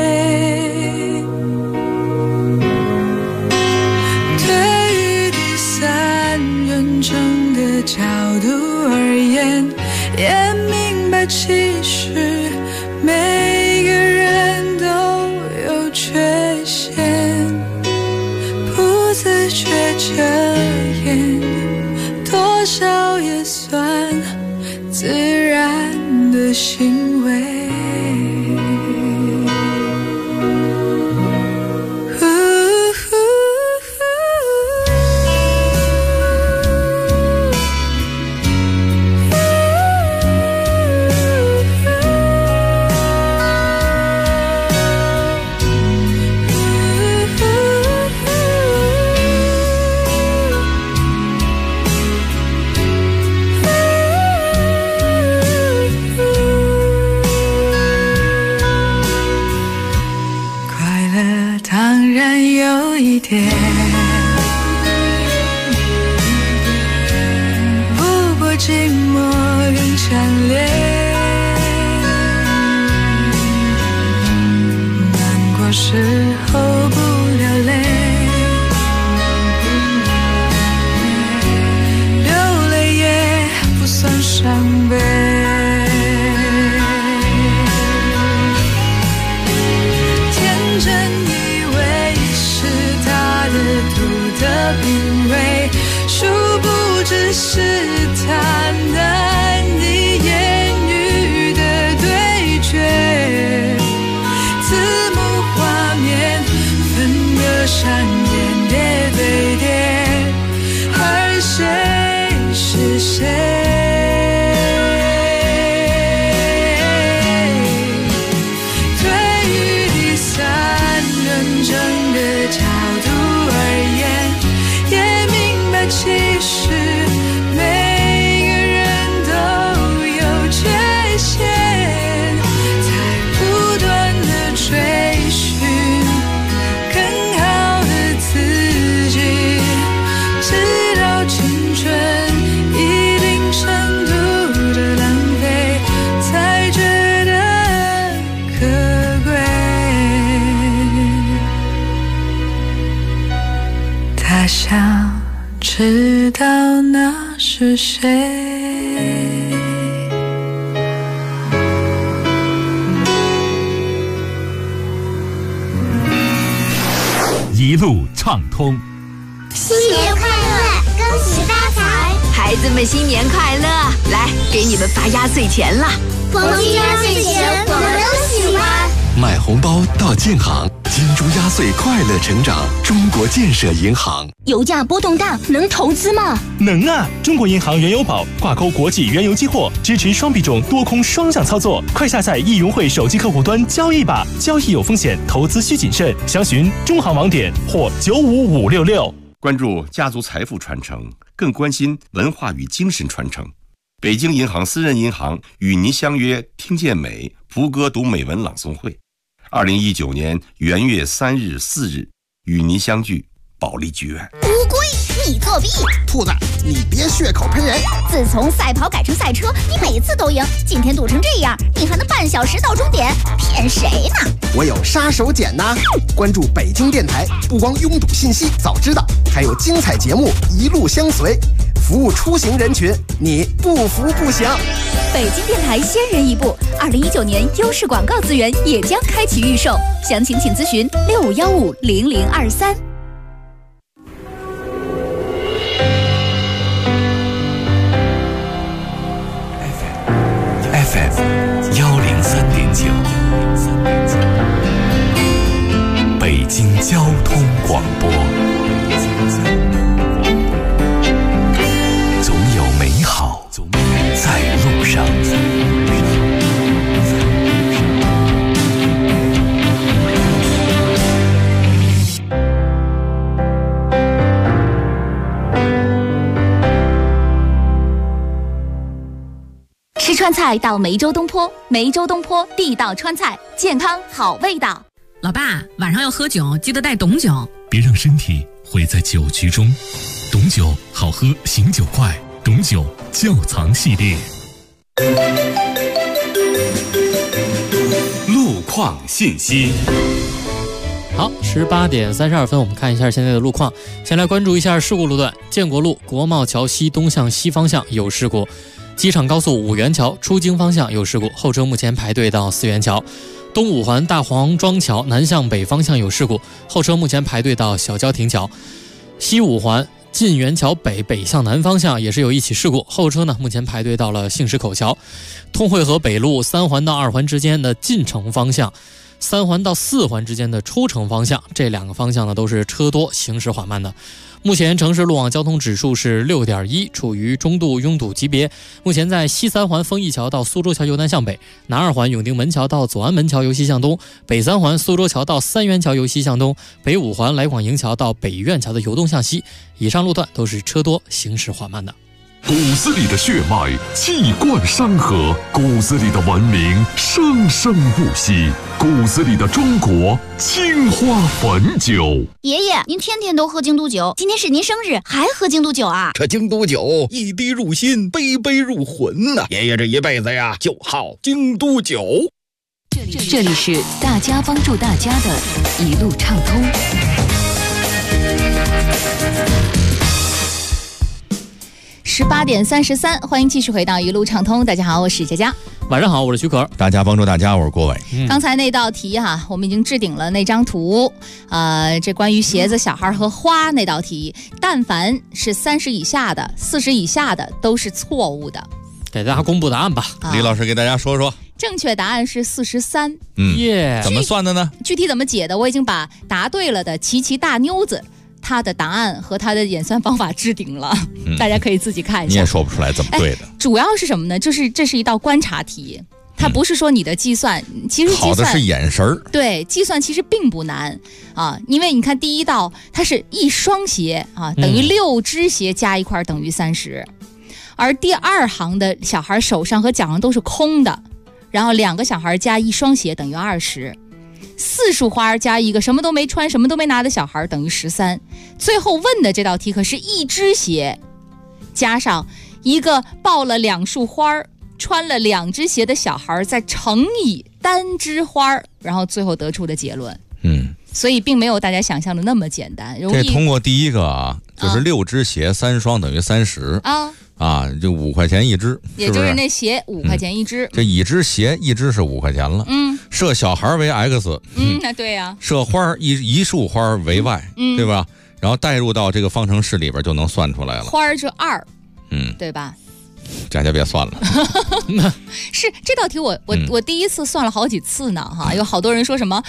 对于第3人称的角度而言，也明白其实每个人都有缺陷，不自觉遮掩，多少也算自然的行为。不过寂寞更强烈， 时候不流泪，流泪也不算伤悲。天真以为是他的独特品味，殊不知是他难以言语的对决。字幕画面分隔闪电叠对叠，而谁是谁？对于第三人称的角度而言，也明白其实每个人都有缺陷，才不断的追寻更好的自己，直到青春一定程度的浪费，才觉得可贵。他想知道那是谁。 一路畅通。 新年快乐，恭喜发财！ 孩子们新年快乐！来，给你们发压岁钱了。 黄金压岁钱我们都喜欢。 买红包到建行，金猪压岁快乐成长。中国建设银行。 油价波动大，能投资吗？ 能啊！中国银行原油宝挂钩国际原油期货，支持双币种多空双向操作。快下载易融汇手机客户端交易吧，交易有风险，投资需谨慎。详询中行网点或95566。 关注家族财富传承，更关心文化与精神传承。北京银行私人银行与您相约听见美福歌读美文朗诵会，2019年元月3日、4日与您相聚保利剧院。 乌龟，你作弊！ 兔子，你别血口喷人！ 自从赛跑改成赛车，你每次都赢，今天赌成这样，你还能半小时到终点？骗谁呢？ 我有杀手锏呐！关注北京电台，不光拥堵信息早知道，还有精彩节目一路相随，服务出行人群，你不服不行。 北京电台先人一步，2019年优势广告资源也将开启预售，详情请咨询65150023。 FM 103.9，北京交通广播。总有美好在路上。 吃川菜到梅州东坡，梅州东坡地道川菜，健康好味道。 老爸，晚上要喝酒，记得带董酒。 别让身体毁在酒局中。董酒好喝，醒酒快。董酒窖藏系列。 路况信息。 好，18点32分，我们看一下现在的路况。先来关注一下事故路段：建国路国贸桥西东向西方向有事故，机场高速五元桥出京方向有事故，后车目前排队到四元桥。东五环大黄庄桥南向北方向有事故，后车目前排队到小郊亭桥。西五环晋元桥北向南方向也是有一起事故，后车呢目前排队到了杏石口桥。通惠河北路3环到2环之间的进城方向，3环到4环之间的出城方向，这两个方向呢都是车多，行驶缓慢的。目前城市路网交通指数是6.1，处于中度拥堵级别。目前在西3环丰益桥到苏州桥由南向北，南2环永定门桥到左安门桥由西向东，北3环苏州桥到三元桥由西向东，北5环来广营桥到北苑桥的由东向西。以上路段都是车多，行驶缓慢的。 骨子里的血脉气贯山河，骨子里的文明生生不息，骨子里的中国青花汾酒。 爷爷，您天天都喝京都酒，今天是您生日，还喝京都酒啊？ 这京都酒一滴入心，杯杯入魂呐！爷爷这一辈子呀，就好京都酒。 这里是大家帮助大家的一路畅通。 18点33，欢迎继续回到一路畅通。大家好，我是佳佳。 晚上好，我是徐可。 大家帮助大家，我是郭伟。 刚才那道题我们已经置顶了那张图。这关于鞋子、小孩和花那道题，但凡是30以下的、40以下的都是错误的。 给大家公布答案吧。 李老师给大家说说。 正确答案是43。 怎么算的呢？ 具体怎么解的，我已经把答对了的琪琪大妞子他的答案和他的演算方法置顶了，大家可以自己看一下。 你也说不出来怎么对的。 主要是什么呢？就是这是一道观察题，它不是说你的计算，其实计算好的是眼神儿。 对，计算其实并不难啊，因为你看第一道它是一双鞋等于6只鞋加一块等于30，而第二行的小孩手上和脚上都是空的，然后2个小孩加一双鞋等于20。4束花加一个什么都没穿什么都没拿的小孩等于13，最后问的这道题可是1只鞋加上一个抱了2束花穿了2只鞋的小孩再乘以单只花，然后最后得出的结论。所以并没有大家想象的那么简单。 这通过第一个就是6只鞋3双等于30就5块钱一只， 也就是那鞋5块钱一只。 这一只鞋一只是5块钱了。设小孩为 X， 那对呀。 设花一束花为 Y，对吧？然后带入到这个方程式里边就能算出来了。 花是2，对吧？ 大家别算了。 是这道题我第一次算了好几次呢有好多人说什么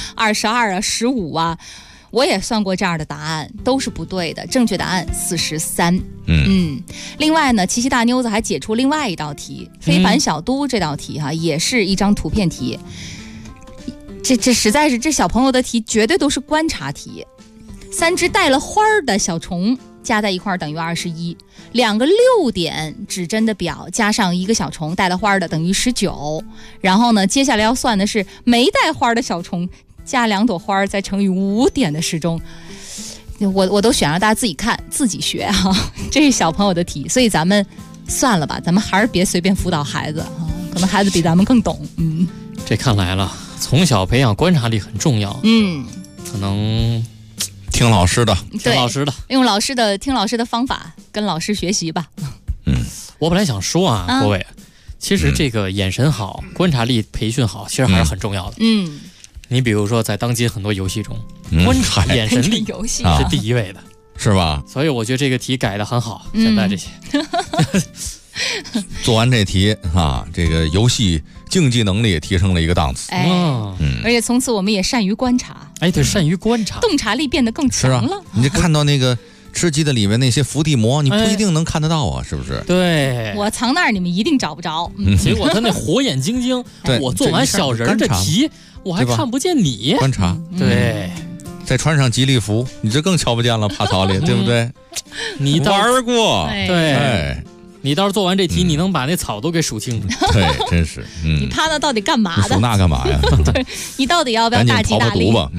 2215我也算过这样的答案，都是不对的。正确答案43。另外呢，琪琪大妞子还解出另外一道题，非凡小都这道题也是一张图片题。这实在是这小朋友的题绝对都是观察题。3只带了花的小虫加在一块等于21，2个6点指针的表加上一个小虫带了花的等于19，然后呢，接下来要算的是没带花的小虫加2朵花再乘以5点的时钟。我都选让大家自己看自己学这是小朋友的题，所以咱们算了吧，咱们还是别随便辅导孩子可能孩子比咱们更懂。 这看来了，从小培养观察力很重要。可能听老师的， 用听老师的方法跟老师学习吧。 我本来想说各位，其实这个眼神好、观察力培训好，其实还是很重要的。你比如说在当今很多游戏中，观察眼神力是第一位的， 是吧？ 所以我觉得这个题改得很好。现在这些做完这题这个游戏竞技能力也提升了一个档次。 而且从此我们也善于观察。 对，善于观察， 洞察力变得更强了。 你就看到那个吃鸡的里面那些伏地魔，你不一定能看得到是不是？ 对， 我藏那儿，你们一定找不着。 结果他那火眼金睛，我做完小人的题，我还看不见你。 观察， 对。 再穿上吉利服，你这更瞧不见了，爬草里，对不对？ 你玩过， 对。你倒是做完这题，你能把那草都给数清楚。 对，真是。 你趴那到底干嘛的？ 数那干嘛呀？ 对，你到底要不要大吉大利？ 吧。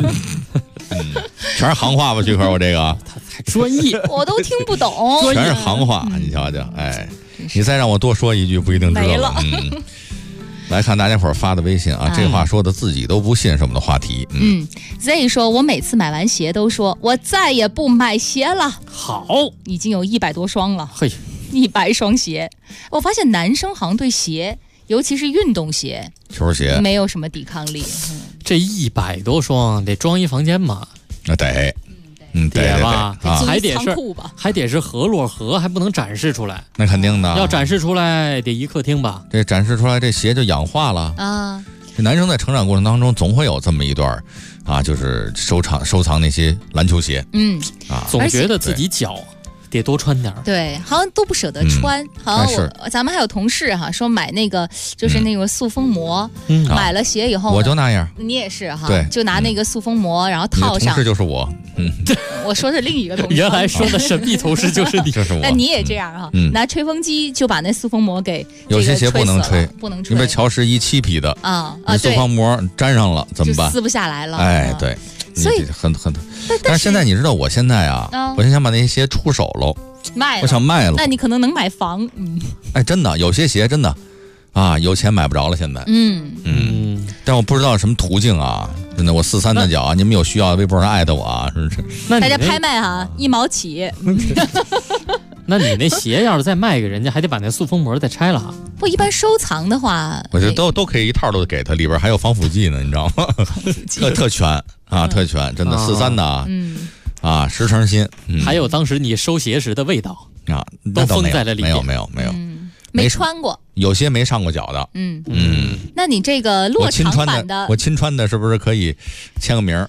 全是行话吧，徐可，我这个太专业， 我都听不懂。 全是行话，你瞧瞧，你再让我多说一句，不一定知道了。来看大家伙发的微信这话说的自己都不信什么的话题。 Z 说，我每次买完鞋都说我再也不买鞋了。 好， 已经有100多双了。 嘿 ，100双鞋。我发现男生好像对鞋，尤其是运动鞋、 球鞋， 没有什么抵抗力。 这100多双得装一房间嘛？ 得。 得吧，还得是河摞盒，还不能展示出来。 那肯定的， 要展示出来得一客厅吧？ 这展示出来，这鞋就氧化了这男生在成长过程当中，总会有这么一段就是收藏那些篮球鞋。 总觉得自己脚得多穿点。 对，好像都不舍得穿。好像咱们还有同事说买那个就是那个塑封膜，买了鞋以后我就那样。 你也是对， 就拿那个塑封膜，然后套上。 同事就是我。 我说是另一个同事。 原来说的神秘同事就是你。 就是我。 那你也这样拿吹风机就把那塑封膜给有些鞋不能吹，因为乔十一7匹的塑封膜粘上了怎么办？ 撕不下来了。 对。 所以很，但是现在你知道，我现在我现在想把那些鞋出手喽，我想卖了。 那你可能能买房。 真的有些鞋真的有钱买不着了。现在但我不知道什么途径啊，真的，我43的脚，你们有需要微博上艾特我啊，是不是？ 大家拍卖哈，1毛起。 那你那鞋要是再卖给人家，还得把那塑封膜再拆了啊。 不，一般收藏的话， 我觉得都可以一套都给他，里边还有防腐剂呢，你知道吗？特全啊，特全，真的43的啊，啊，10成新。 还有当时你收鞋时的味道啊， 都封在了里面。 没有。 没穿过， 有些没上过脚的。 那你这个落长版的， 我亲穿的是不是可以签个名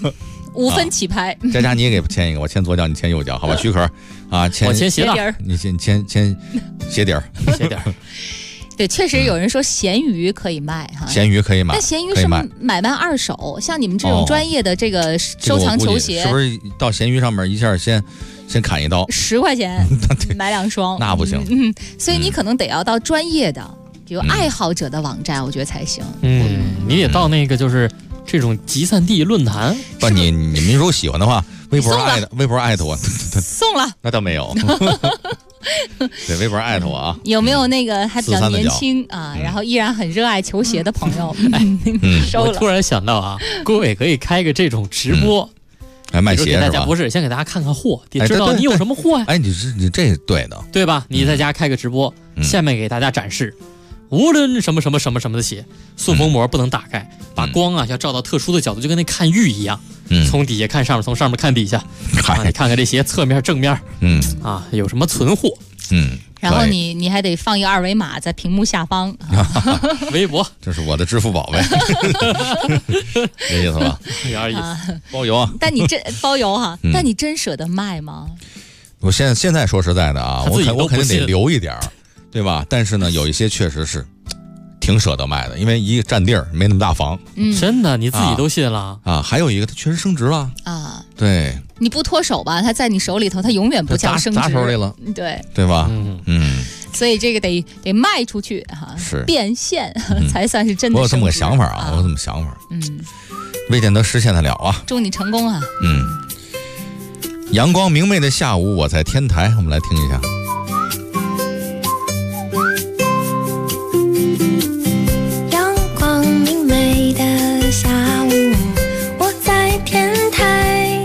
？5分起拍。 佳佳你也给签一个，我签左脚，你签右脚，好吧？许可啊， 我签鞋底儿， 你签鞋底儿， 鞋底儿。 对，确实有人说咸鱼可以卖哈， 咸鱼可以买， 但咸鱼是买卖二手，像你们这种专业的这个收藏球鞋， 是不是到咸鱼上面一下先砍一刀 ，10块钱买2双， 那不行。 所以你可能得要到专业的，比如爱好者的网站，我觉得才行。 你得到那个就是这种集散地论坛。 不，你们如果喜欢的话，微博艾特我， 送了。 那倒没有。对，微博艾特我啊。 有没有那个还比较年轻啊，然后依然很热爱球鞋的朋友？收了。 我突然想到啊，郭伟可以开个这种直播。 卖鞋是吧？ 不是，先给大家看看货，得知道你有什么货呀。 你这对的， 对吧？你在家开个直播，下面给大家展示，无论什么的鞋，塑封膜不能打开，把光啊要照到特殊的角度，就跟那看玉一样，从底下看上面，从上面看底下，你看看这鞋侧面、正面，有什么存货， 然后你还得放一个2维码在屏幕下方， 微博， 这是我的支付宝呗，这意思吧？ 有点意思， 包邮啊！ 但你包邮哈，但你真舍得卖吗？ 我现在说实在的啊，我肯定得留一点，对吧？但是呢，有一些确实是挺舍得卖的，因为一个占地儿，没那么大房。 真的，你自己都信了啊？还有一个，它确实升值了啊。对， 你不脱手吧，它在你手里头，它永远不叫升值。 砸手里了， 对吧？ 所以这个得卖出去哈， 是变现才算是真的。 我有这么个想法啊，我有这么想法，未见得实现得了啊。 祝你成功啊！ 阳光明媚的下午，我在天台，我们来听一下。 阳光明媚的下午，我在天台，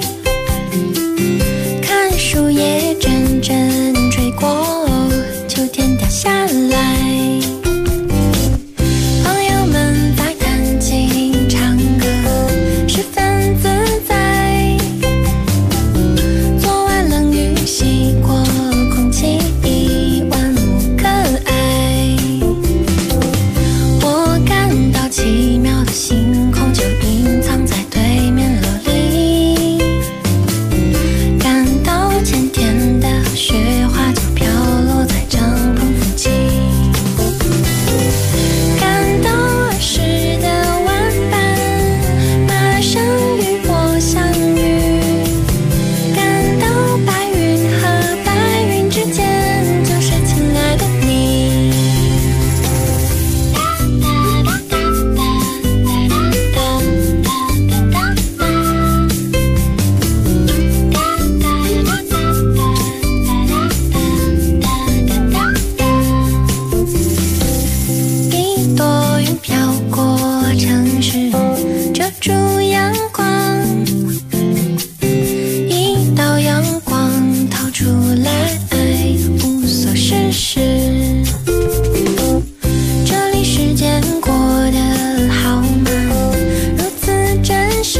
看树叶阵阵吹过，秋天掉下来，朋友们在弹琴唱歌，十分自在。昨晚冷雨洗过空气，一万物可爱。我感到奇妙的星空就隐藏在对面楼里，感到甜甜的雪花就飘落在帐篷附近，感到儿时的玩伴马上与我相遇，感到白云和白云之间就是亲爱的你。一朵云飘过城市，遮住阳光，一道阳光逃出来，无所事事。这里时间过得好慢，如此真实，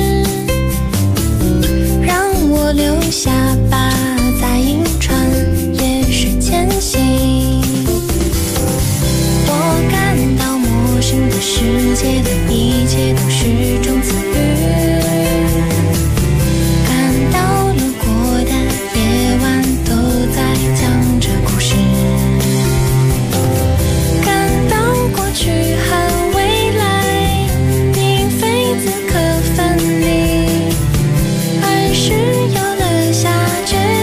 让我留下吧，在银川夜水前行。我感到陌生的世界的一切都是种赐予，感到路过的夜晚都在讲着故事，感到过去和未来并非此刻分离，而是有了下决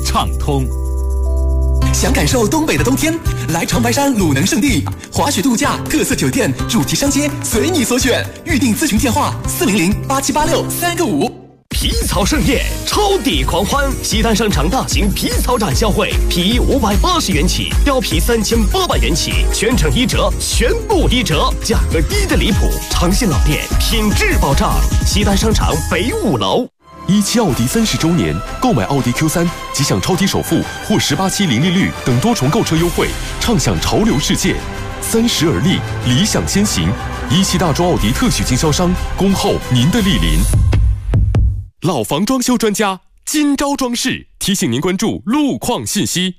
畅通。 想感受东北的冬天，来长白山鲁能胜地，滑雪度假、特色酒店、主题商街，随你所选。预订咨询电话400-8786-3个5。 皮草盛宴，超抵狂欢！西单商场大型皮草展销会，皮衣580元起，貂皮3800元起，全程1折，全部1折，价格低得离谱。诚信老店，品质保障。西单商场北5楼。 17奥迪30周年，购买奥迪 Q3 即享超低首付或18期零利率等多重购车优惠，畅享潮流世界。30而立，理想先行。17大洲奥迪特许经销商，恭候您的莅临。老房装修专家金招装饰提醒您关注路况信息。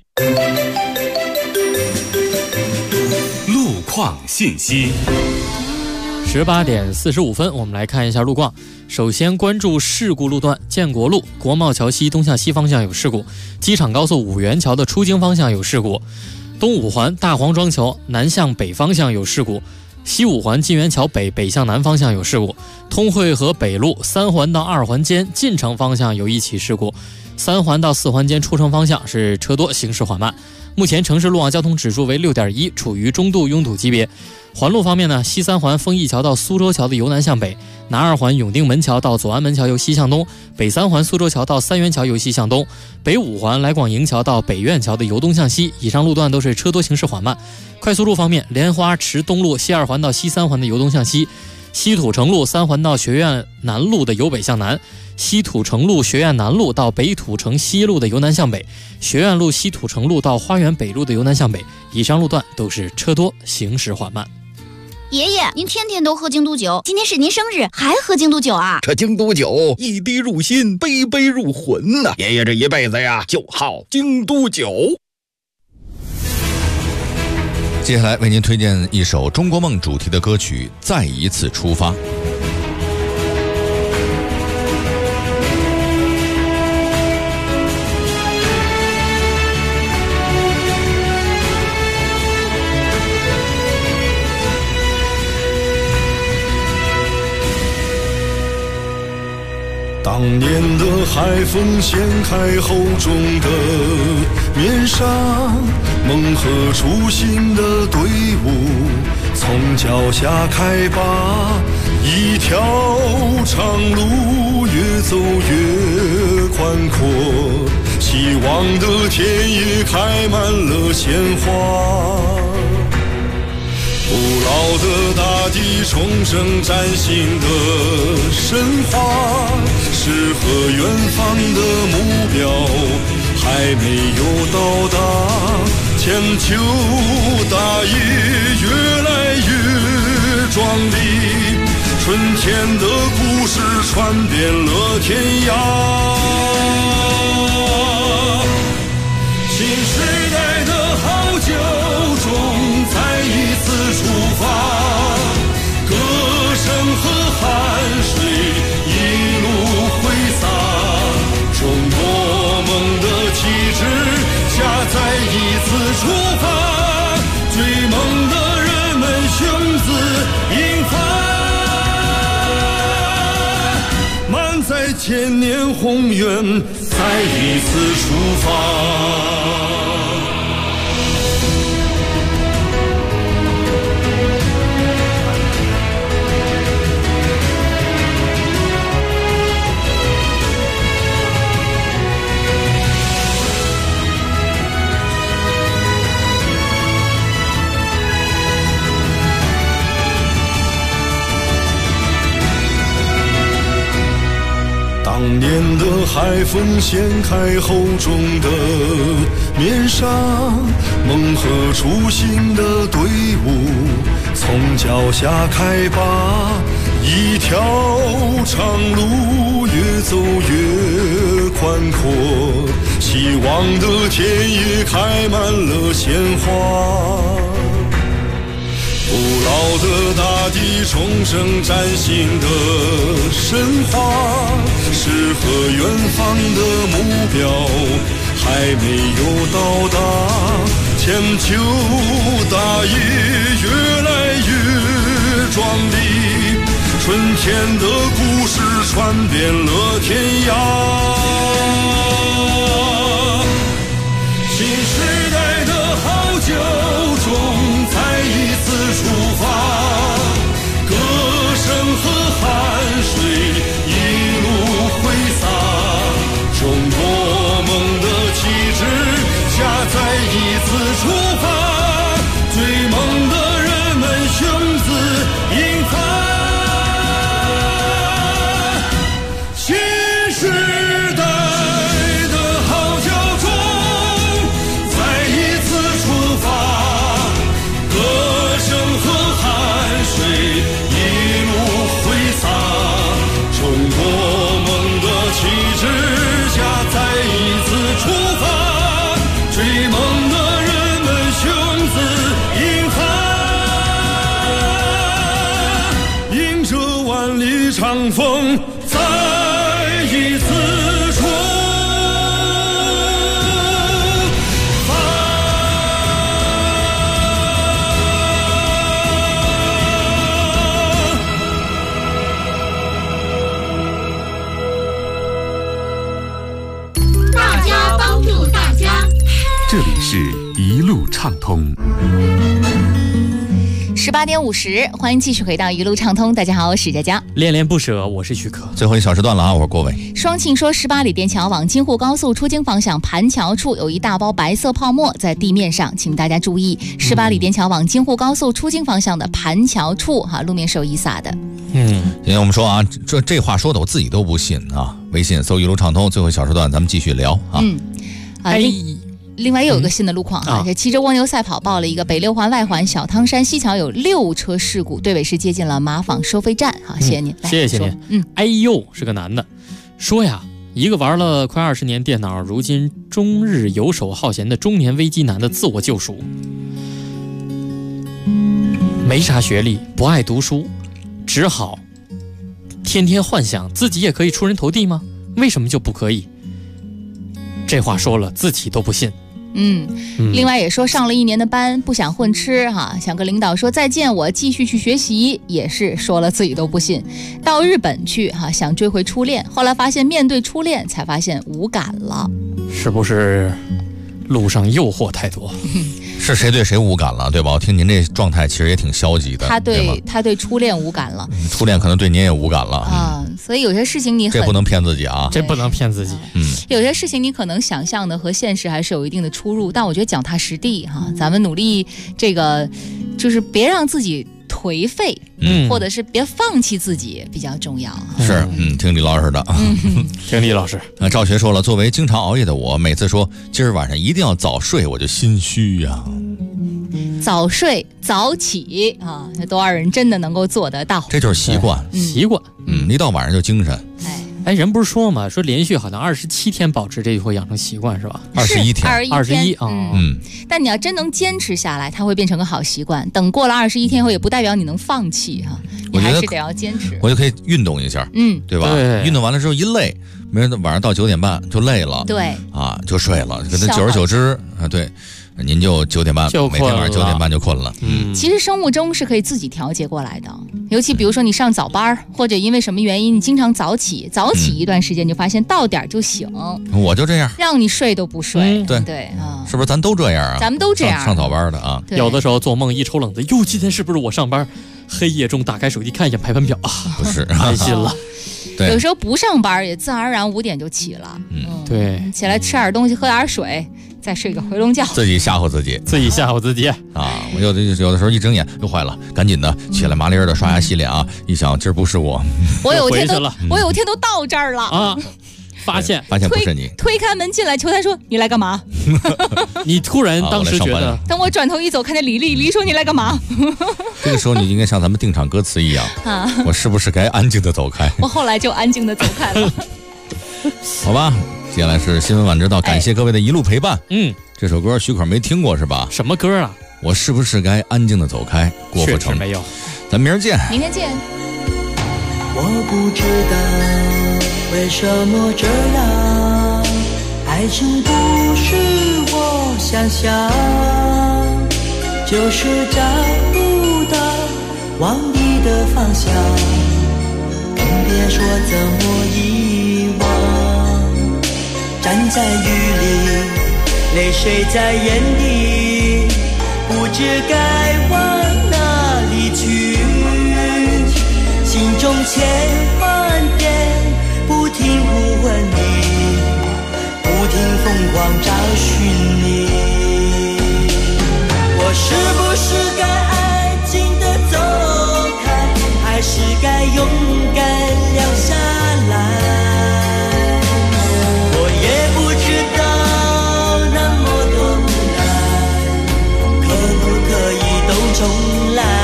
路况信息。 18点45分，我们来看一下路况。首先关注事故路段，建国路国贸桥西东向西方向有事故，机场高速五元桥的出京方向有事故，东五环大黄庄桥南向北方向有事故，西五环金源桥北向南方向有事故，通惠河北路3环到2环间进城方向有一起事故，3环到4环间出城方向是车多，行驶缓慢。目前城市路网交通指数为6.1，处于中度拥堵级别。环路方面呢，西3环丰益桥到苏州桥的由南向北，南2环永定门桥到左安门桥由西向东，北3环苏州桥到三元桥由西向东，北5环来广营桥到北苑桥的由东向西，以上路段都是车多，行驶缓慢。快速路方面，莲花池东路西2环到西3环的由东向西，西土城路3环到学院南路的由北向南，西土城路学院南路到北土城西路的由南向北，学院路西土城路到花园北路的由南向北，以上路段都是车多，行驶缓慢。 爷爷，您天天都喝京都酒，今天是您生日，还喝京都酒啊？ 这京都酒一滴入心，杯杯入魂呐！爷爷这一辈子呀，就好京都酒。 接下来为您推荐一首中国梦主题的歌曲《再一次出发》。 当年的海风掀开厚重的面纱，梦和初心的队伍从脚下开拔，一条长路越走越宽阔，希望的田野开满了鲜花，不老的大地重生崭新的神话，诗和远方的目标还没有到达，千秋大业越来越壮丽，春天的故事传遍了天涯，新时代的好酒中再一次出发，歌声和汗水一路挥洒，中国梦的旗帜下再一次出发，追梦的人们雄姿英发，满载千年宏愿再一次出发。当年的海风掀开厚重的面纱，梦和初心的队伍从脚下开拔，一条长路越走越宽阔，希望的田野开满了鲜花，不老的大地重生崭新的神话，诗和远方的目标还没有到达，千秋大业越来越壮丽，春天的故事传遍了天涯， 出发，歌声和汗水一路挥洒，中国梦的旗帜下再一次出发，追梦的人们雄姿英发。新时代的号角中，再一次出发，歌声和汗水一路挥洒，中国梦的旗帜下再一次出发，追梦的人们雄姿英发，迎着万里长风再一次出发。 大家帮助大家， 这里是一路畅通。 18点50，欢迎继续回到一路畅通。大家好，我是佳佳。 恋恋不舍，我是许可。 最后一小时段了啊，我是郭伟。 双庆说，18里店桥往京沪高速出京方向盘桥处有一大包白色泡沫在地面上，请大家注意，18里店桥往京沪高速出京方向的盘桥处路面是有遗撒的。 今天我们说啊，这话说的我自己都不信啊。微信搜一路畅通，最后一小时段咱们继续聊啊。 另外又有一个新的路况这骑着蜗牛赛跑报了一个北六环外环小汤山西桥有6车事故，队尾是接近了马坊收费站。好，谢谢您。 谢谢您。哎呦，是个男的，说呀，一个玩了快20年电脑，如今终日游手好闲的中年危机男的自我救赎。没啥学历，不爱读书，只好天天幻想自己也可以出人头地吗？为什么就不可以？这话说了自己都不信。 另外也说上了1年的班，不想混吃想跟领导说再见，我继续去学习，也是说了自己都不信。到日本去想追回初恋，后来发现面对初恋才发现无感了。 是不是路上诱惑太多？ 是谁对谁无感了，对吧？我听您这状态其实也挺消极的。 他对初恋无感了， 初恋可能对您也无感了所以有些事情你这不能骗自己啊， 这不能骗自己。 有些事情你可能想象的和现实还是有一定的出入，但我觉得脚踏实地咱们努力这个就是别让自己颓废，或者是别放弃自己比较重要。 是，听李老师的， 听李老师。 赵学说了，作为经常熬夜的我，每次说今儿晚上一定要早睡，我就心虚呀。 早睡早起这多少人真的能够做得到？ 这就是习惯， 习惯。 一到晚上就精神。 哎，人不是说嘛，说连续好像27天保持这就会养成习惯，是吧 ？21天 ，21 但你要真能坚持下来，它会变成个好习惯。等过了21天后，也不代表你能放弃你还是得要坚持。 我就可以运动一下，对吧？运动完了之后一累，没人晚上到9点半就累了， 对就睡了。可能久而久之对。您就9点半，每天晚上9点半就困了。 其实生物钟是可以自己调节过来的，尤其比如说你上早班，或者因为什么原因你经常早起一段时间，就发现到点就醒。 我就这样， 让你睡都不睡。 对是不是咱都这样啊？ 咱们都这样， 上早班的啊。 有的时候做梦一抽冷子，哟，今天是不是我上班？黑夜中打开手机看一眼排班表不是开心了。 有时候不上班也自然而然5点就起了。 对， 起来吃点东西，喝点水。再睡个回笼觉， 自己吓唬自己我有的时候一睁眼又坏了，赶紧的起来麻利儿的刷牙洗脸一想今儿不是我有一天都到这儿了发现不是你， 推开门进来，求他说你来干嘛？ 你突然当时觉得， 等我转头一走，看见李说你来干嘛？ 这个时候你应该像咱们定场歌词一样我是不是该安静的走开？ 我后来就安静的走开了。 好吧，接下来是新闻晚知道，感谢各位的一路陪伴。这首歌许可没听过是吧？ 什么歌啊？ 我是不是该安静的走开？郭富城没有。 咱明儿见。 明天见。 我不知道为什么这样，爱情不是我想象，就是找不到往你的方向，更别说怎么遗忘。站在雨里，泪水在眼底，不知该往哪千万遍，不停呼唤你，不停疯狂找寻你。我是不是该安静地走开，还是该勇敢留下来？我也不知道那么多无奈，可不可以都重来？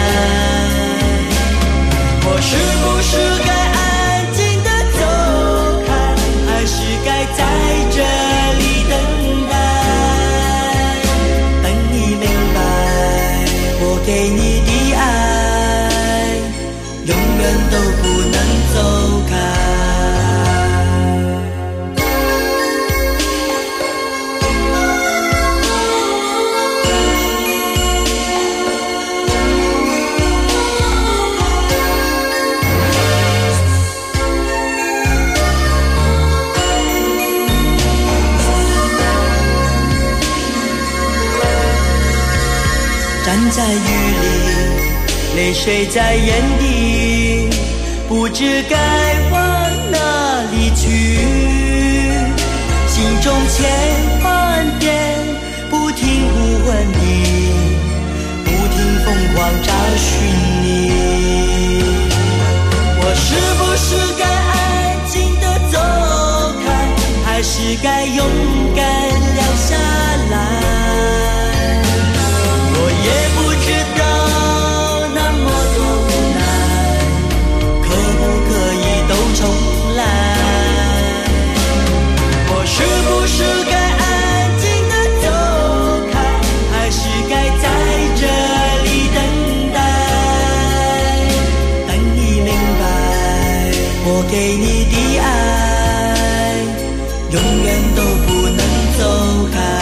我是不是该安静地走开，还是该在这里等待？等你明白，我给你的爱永远都不能走开。站在雨里，泪水在眼底，不知该往哪里去。心中千万遍，不停呼唤你，不停疯狂找寻你。我是不是该安静地走开，还是该勇敢留下来？我也不知道那么多无奈，可不可以都重来？我是不是该安静地走开，还是该在这里等待？等你明白，我给你的爱永远都不能走开。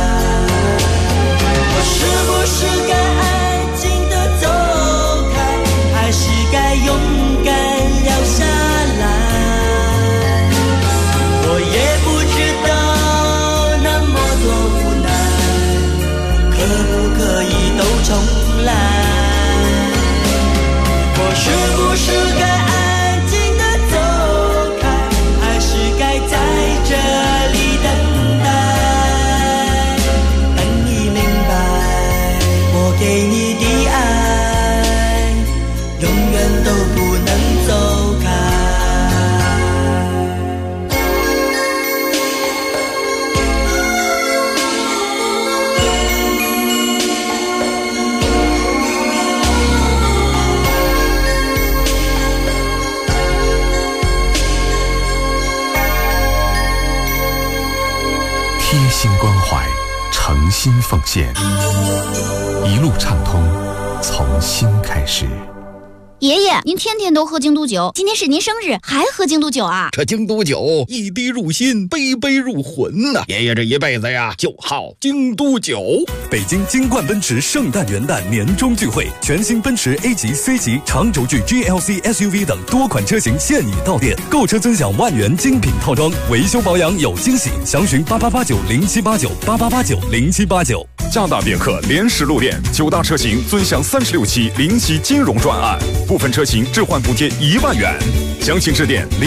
是不是该安静地走开，还是该勇敢留下来？我也不知道那么多无奈，可不可以都重来？我是不是该安静地走开，还是该在这里等待？等你明白，我给你的爱永远都不能走开。 贴心关怀，诚心奉献，一路畅通，从心开始。 爷爷，您天天都喝京都酒，今天是您生日，还喝京都酒啊？ 这京都酒一滴入心，杯杯入魂呐！爷爷这一辈子呀，就好京都酒。 北京京冠奔驰圣诞元旦年终聚会，全新奔驰 A 级、C 级、长轴距 GLC SUV 等多款车型现已到店，购车尊享万元精品套装，维修保养有惊喜，详询8889078988890789。 加大别克联实路店，9大车型尊享36期零息金融专案，部分车型置换补贴1万元。详情致电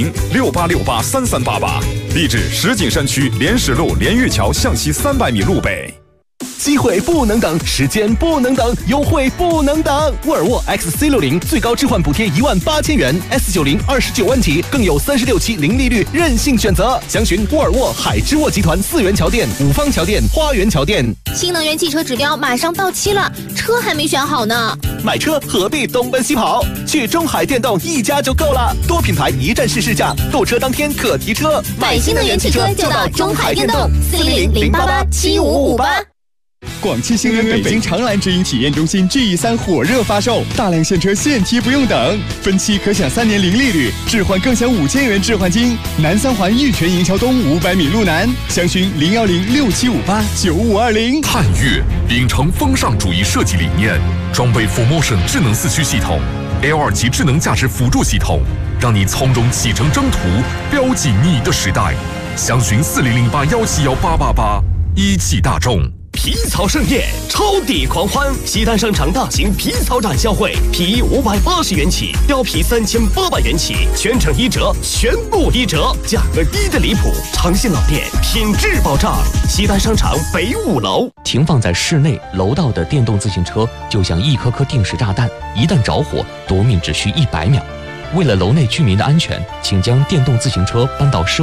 01068683388，地址石景山区联实路连玉桥向西300米路北。 机会不能等，时间不能等，优惠不能等！沃尔沃 XC60 最高置换补贴18000元 ，S90 29万起，更有36期零利率任性选择。详询沃尔沃海之沃集团4元桥店、五方桥店、花园桥店。 新能源汽车指标马上到期了，车还没选好呢。 买车何必东奔西跑？去中海电动一家就够了，多品牌一站式试驾，购车当天可提车。 买新能源汽车就到中海电动，400-088-7558。 广汽新能源北京长蓝直营体验中心 GE3 火热发售，大量现车现提不用等，分期可享3年零利率，置换更享5000元置换金。南三环玉泉营桥东500米路南，详询01067589520。 探岳秉承风尚主义设计理念，装备 4Motion 智能4驱系统 ，L2 级智能驾驶辅助系统，让你从容启程征途，标记你的时代。详询4008171888，一汽大众。 皮草盛宴，超抵狂欢！西单商场大型皮草展销会，皮衣580元起，貂皮3800元起，全程1折，全部1折，价格低得离谱。长信老店，品质保障。西单商场北5楼。 停放在室内楼道的电动自行车就像一颗颗定时炸弹，一旦着火，夺命只需100秒。为了楼内居民的安全，请将电动自行车搬到